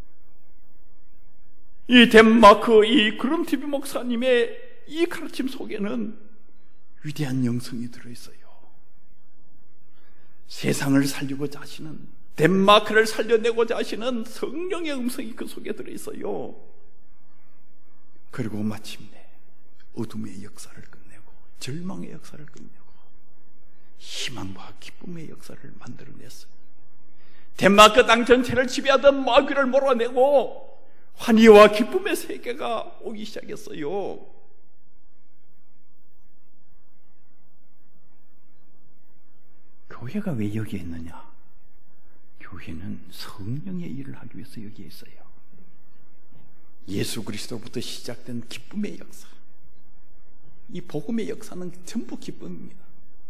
이 덴마크 이 그룬티비 목사님의 이 가르침 속에는 위대한 영성이 들어있어요. 세상을 살리고자 하시는, 덴마크를 살려내고자 하시는 성령의 음성이 그 속에 들어있어요. 그리고 마침내 어둠의 역사를 끝내고 절망의 역사를 끝내고 희망과 기쁨의 역사를 만들어냈어요. 덴마크 땅 전체를 지배하던 마귀를 몰아내고 환희와 기쁨의 세계가 오기 시작했어요. 교회가 왜 여기에 있느냐? 교회는 성령의 일을 하기 위해서 여기에 있어요. 예수 그리스도부터 시작된 기쁨의 역사, 이 복음의 역사는 전부 기쁨입니다.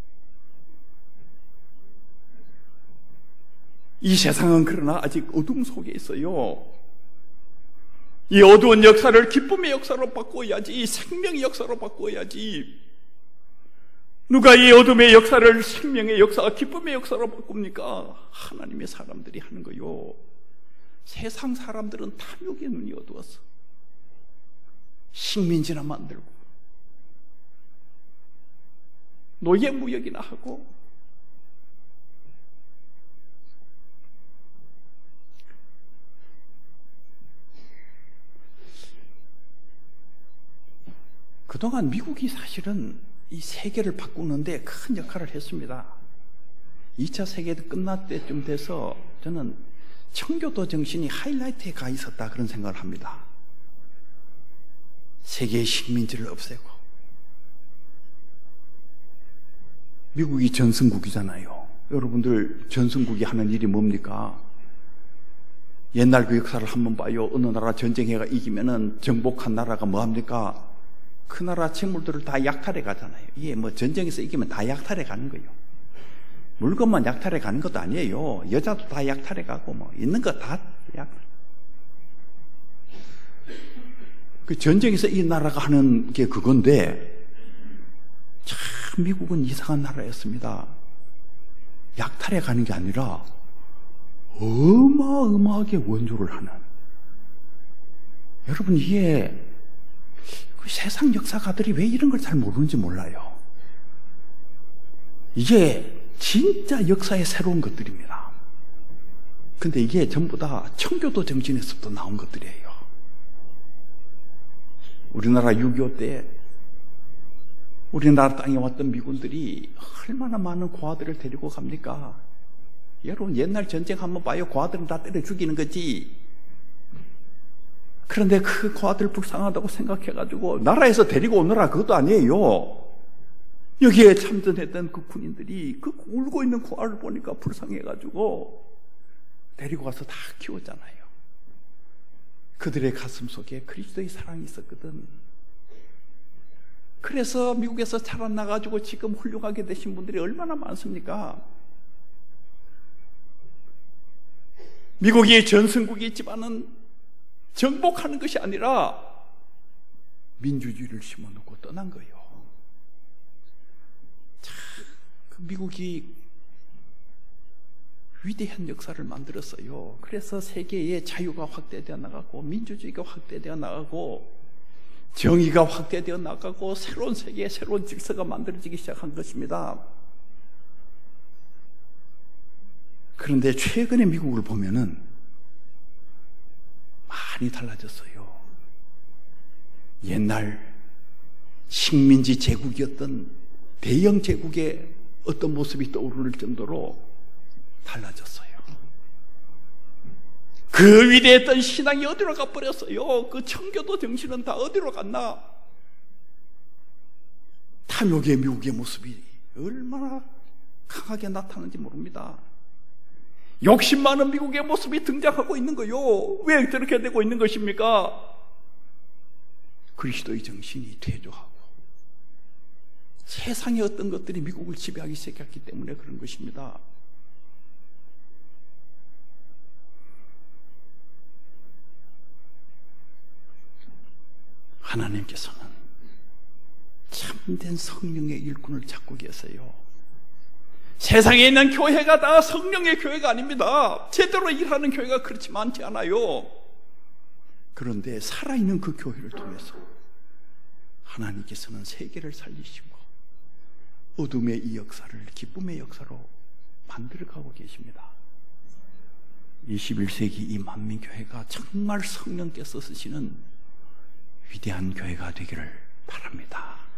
이 세상은 그러나 아직 어둠 속에 있어요. 이 어두운 역사를 기쁨의 역사로 바꿔야지, 이 생명의 역사로 바꿔야지. 누가 이 어둠의 역사를 생명의 역사, 기쁨의 역사로 바꿉니까? 하나님의 사람들이 하는 거요. 세상 사람들은 탐욕의 눈이 어두웠어. 식민지나 만들고 노예무역이나 하고 그동안 미국이 사실은 이 세계를 바꾸는데 큰 역할을 했습니다. 이 차 세계대전 끝날 때쯤 돼서 저는 청교도 정신이 하이라이트에 가 있었다 그런 생각을 합니다. 세계의 식민지를 없애고 미국이 전승국이잖아요. 여러분들 전승국이 하는 일이 뭡니까? 옛날 그 역사를 한번 봐요. 어느 나라 전쟁해가 이기면은 정복한 나라가 뭐합니까? 그 나라 식물들을 다 약탈해 가잖아요. 이게 뭐 전쟁에서 이기면 다 약탈해 가는 거예요. 물건만 약탈해 가는 것도 아니에요. 여자도 다 약탈해 가고 뭐 있는 거 다 약탈. 그 전쟁에서 이 나라가 하는 게 그건데 참 미국은 이상한 나라였습니다. 약탈해 가는 게 아니라 어마어마하게 원조를 하는. 여러분 이게 그 세상 역사가들이 왜 이런 걸 잘 모르는지 몰라요. 이게 진짜 역사의 새로운 것들입니다. 근데 이게 전부 다 청교도 정신에서부터 나온 것들이에요. 우리나라 육이오 때 우리나라 땅에 왔던 미군들이 얼마나 많은 고아들을 데리고 갑니까? 여러분 옛날 전쟁 한번 봐요. 고아들은 다 때려 죽이는 거지. 그런데 그 고아들 불쌍하다고 생각해가지고 나라에서 데리고 오느라 그것도 아니에요. 여기에 참전했던 그 군인들이 그 울고 있는 고아를 보니까 불쌍해가지고 데리고 와서 다 키웠잖아요. 그들의 가슴 속에 그리스도의 사랑이 있었거든. 그래서 미국에서 자라나가지고 지금 훌륭하게 되신 분들이 얼마나 많습니까? 미국이 전승국이 있지만은 정복하는 것이 아니라 민주주의를 심어놓고 떠난 거예요. 참, 그 미국이 위대한 역사를 만들었어요. 그래서 세계의 자유가 확대되어 나가고 민주주의가 확대되어 나가고 정의가 확대되어 나가고 새로운 세계의 새로운 질서가 만들어지기 시작한 것입니다. 그런데 최근에 미국을 보면은 많이 달라졌어요. 옛날 식민지 제국이었던 대영 제국의 어떤 모습이 떠오를 정도로 달라졌어요. 그 위대했던 신앙이 어디로 가버렸어요? 그 청교도 정신은 다 어디로 갔나? 탐욕의 미국의 모습이 얼마나 강하게 나타나는지 모릅니다. 욕심 많은 미국의 모습이 등장하고 있는 거요. 왜 저렇게 되고 있는 것입니까? 그리스도의 정신이 퇴조하고 세상의 어떤 것들이 미국을 지배하기 시작했기 때문에 그런 것입니다. 하나님께서는 참된 성령의 일꾼을 찾고 계세요. 세상에 있는 교회가 다 성령의 교회가 아닙니다. 제대로 일하는 교회가 그렇지 많지 않아요. 그런데 살아있는 그 교회를 통해서 하나님께서는 세계를 살리시고 어둠의 이 역사를 기쁨의 역사로 만들어가고 계십니다. 이십일 세기 이 만민교회가 정말 성령께서 쓰시는 위대한 교회가 되기를 바랍니다.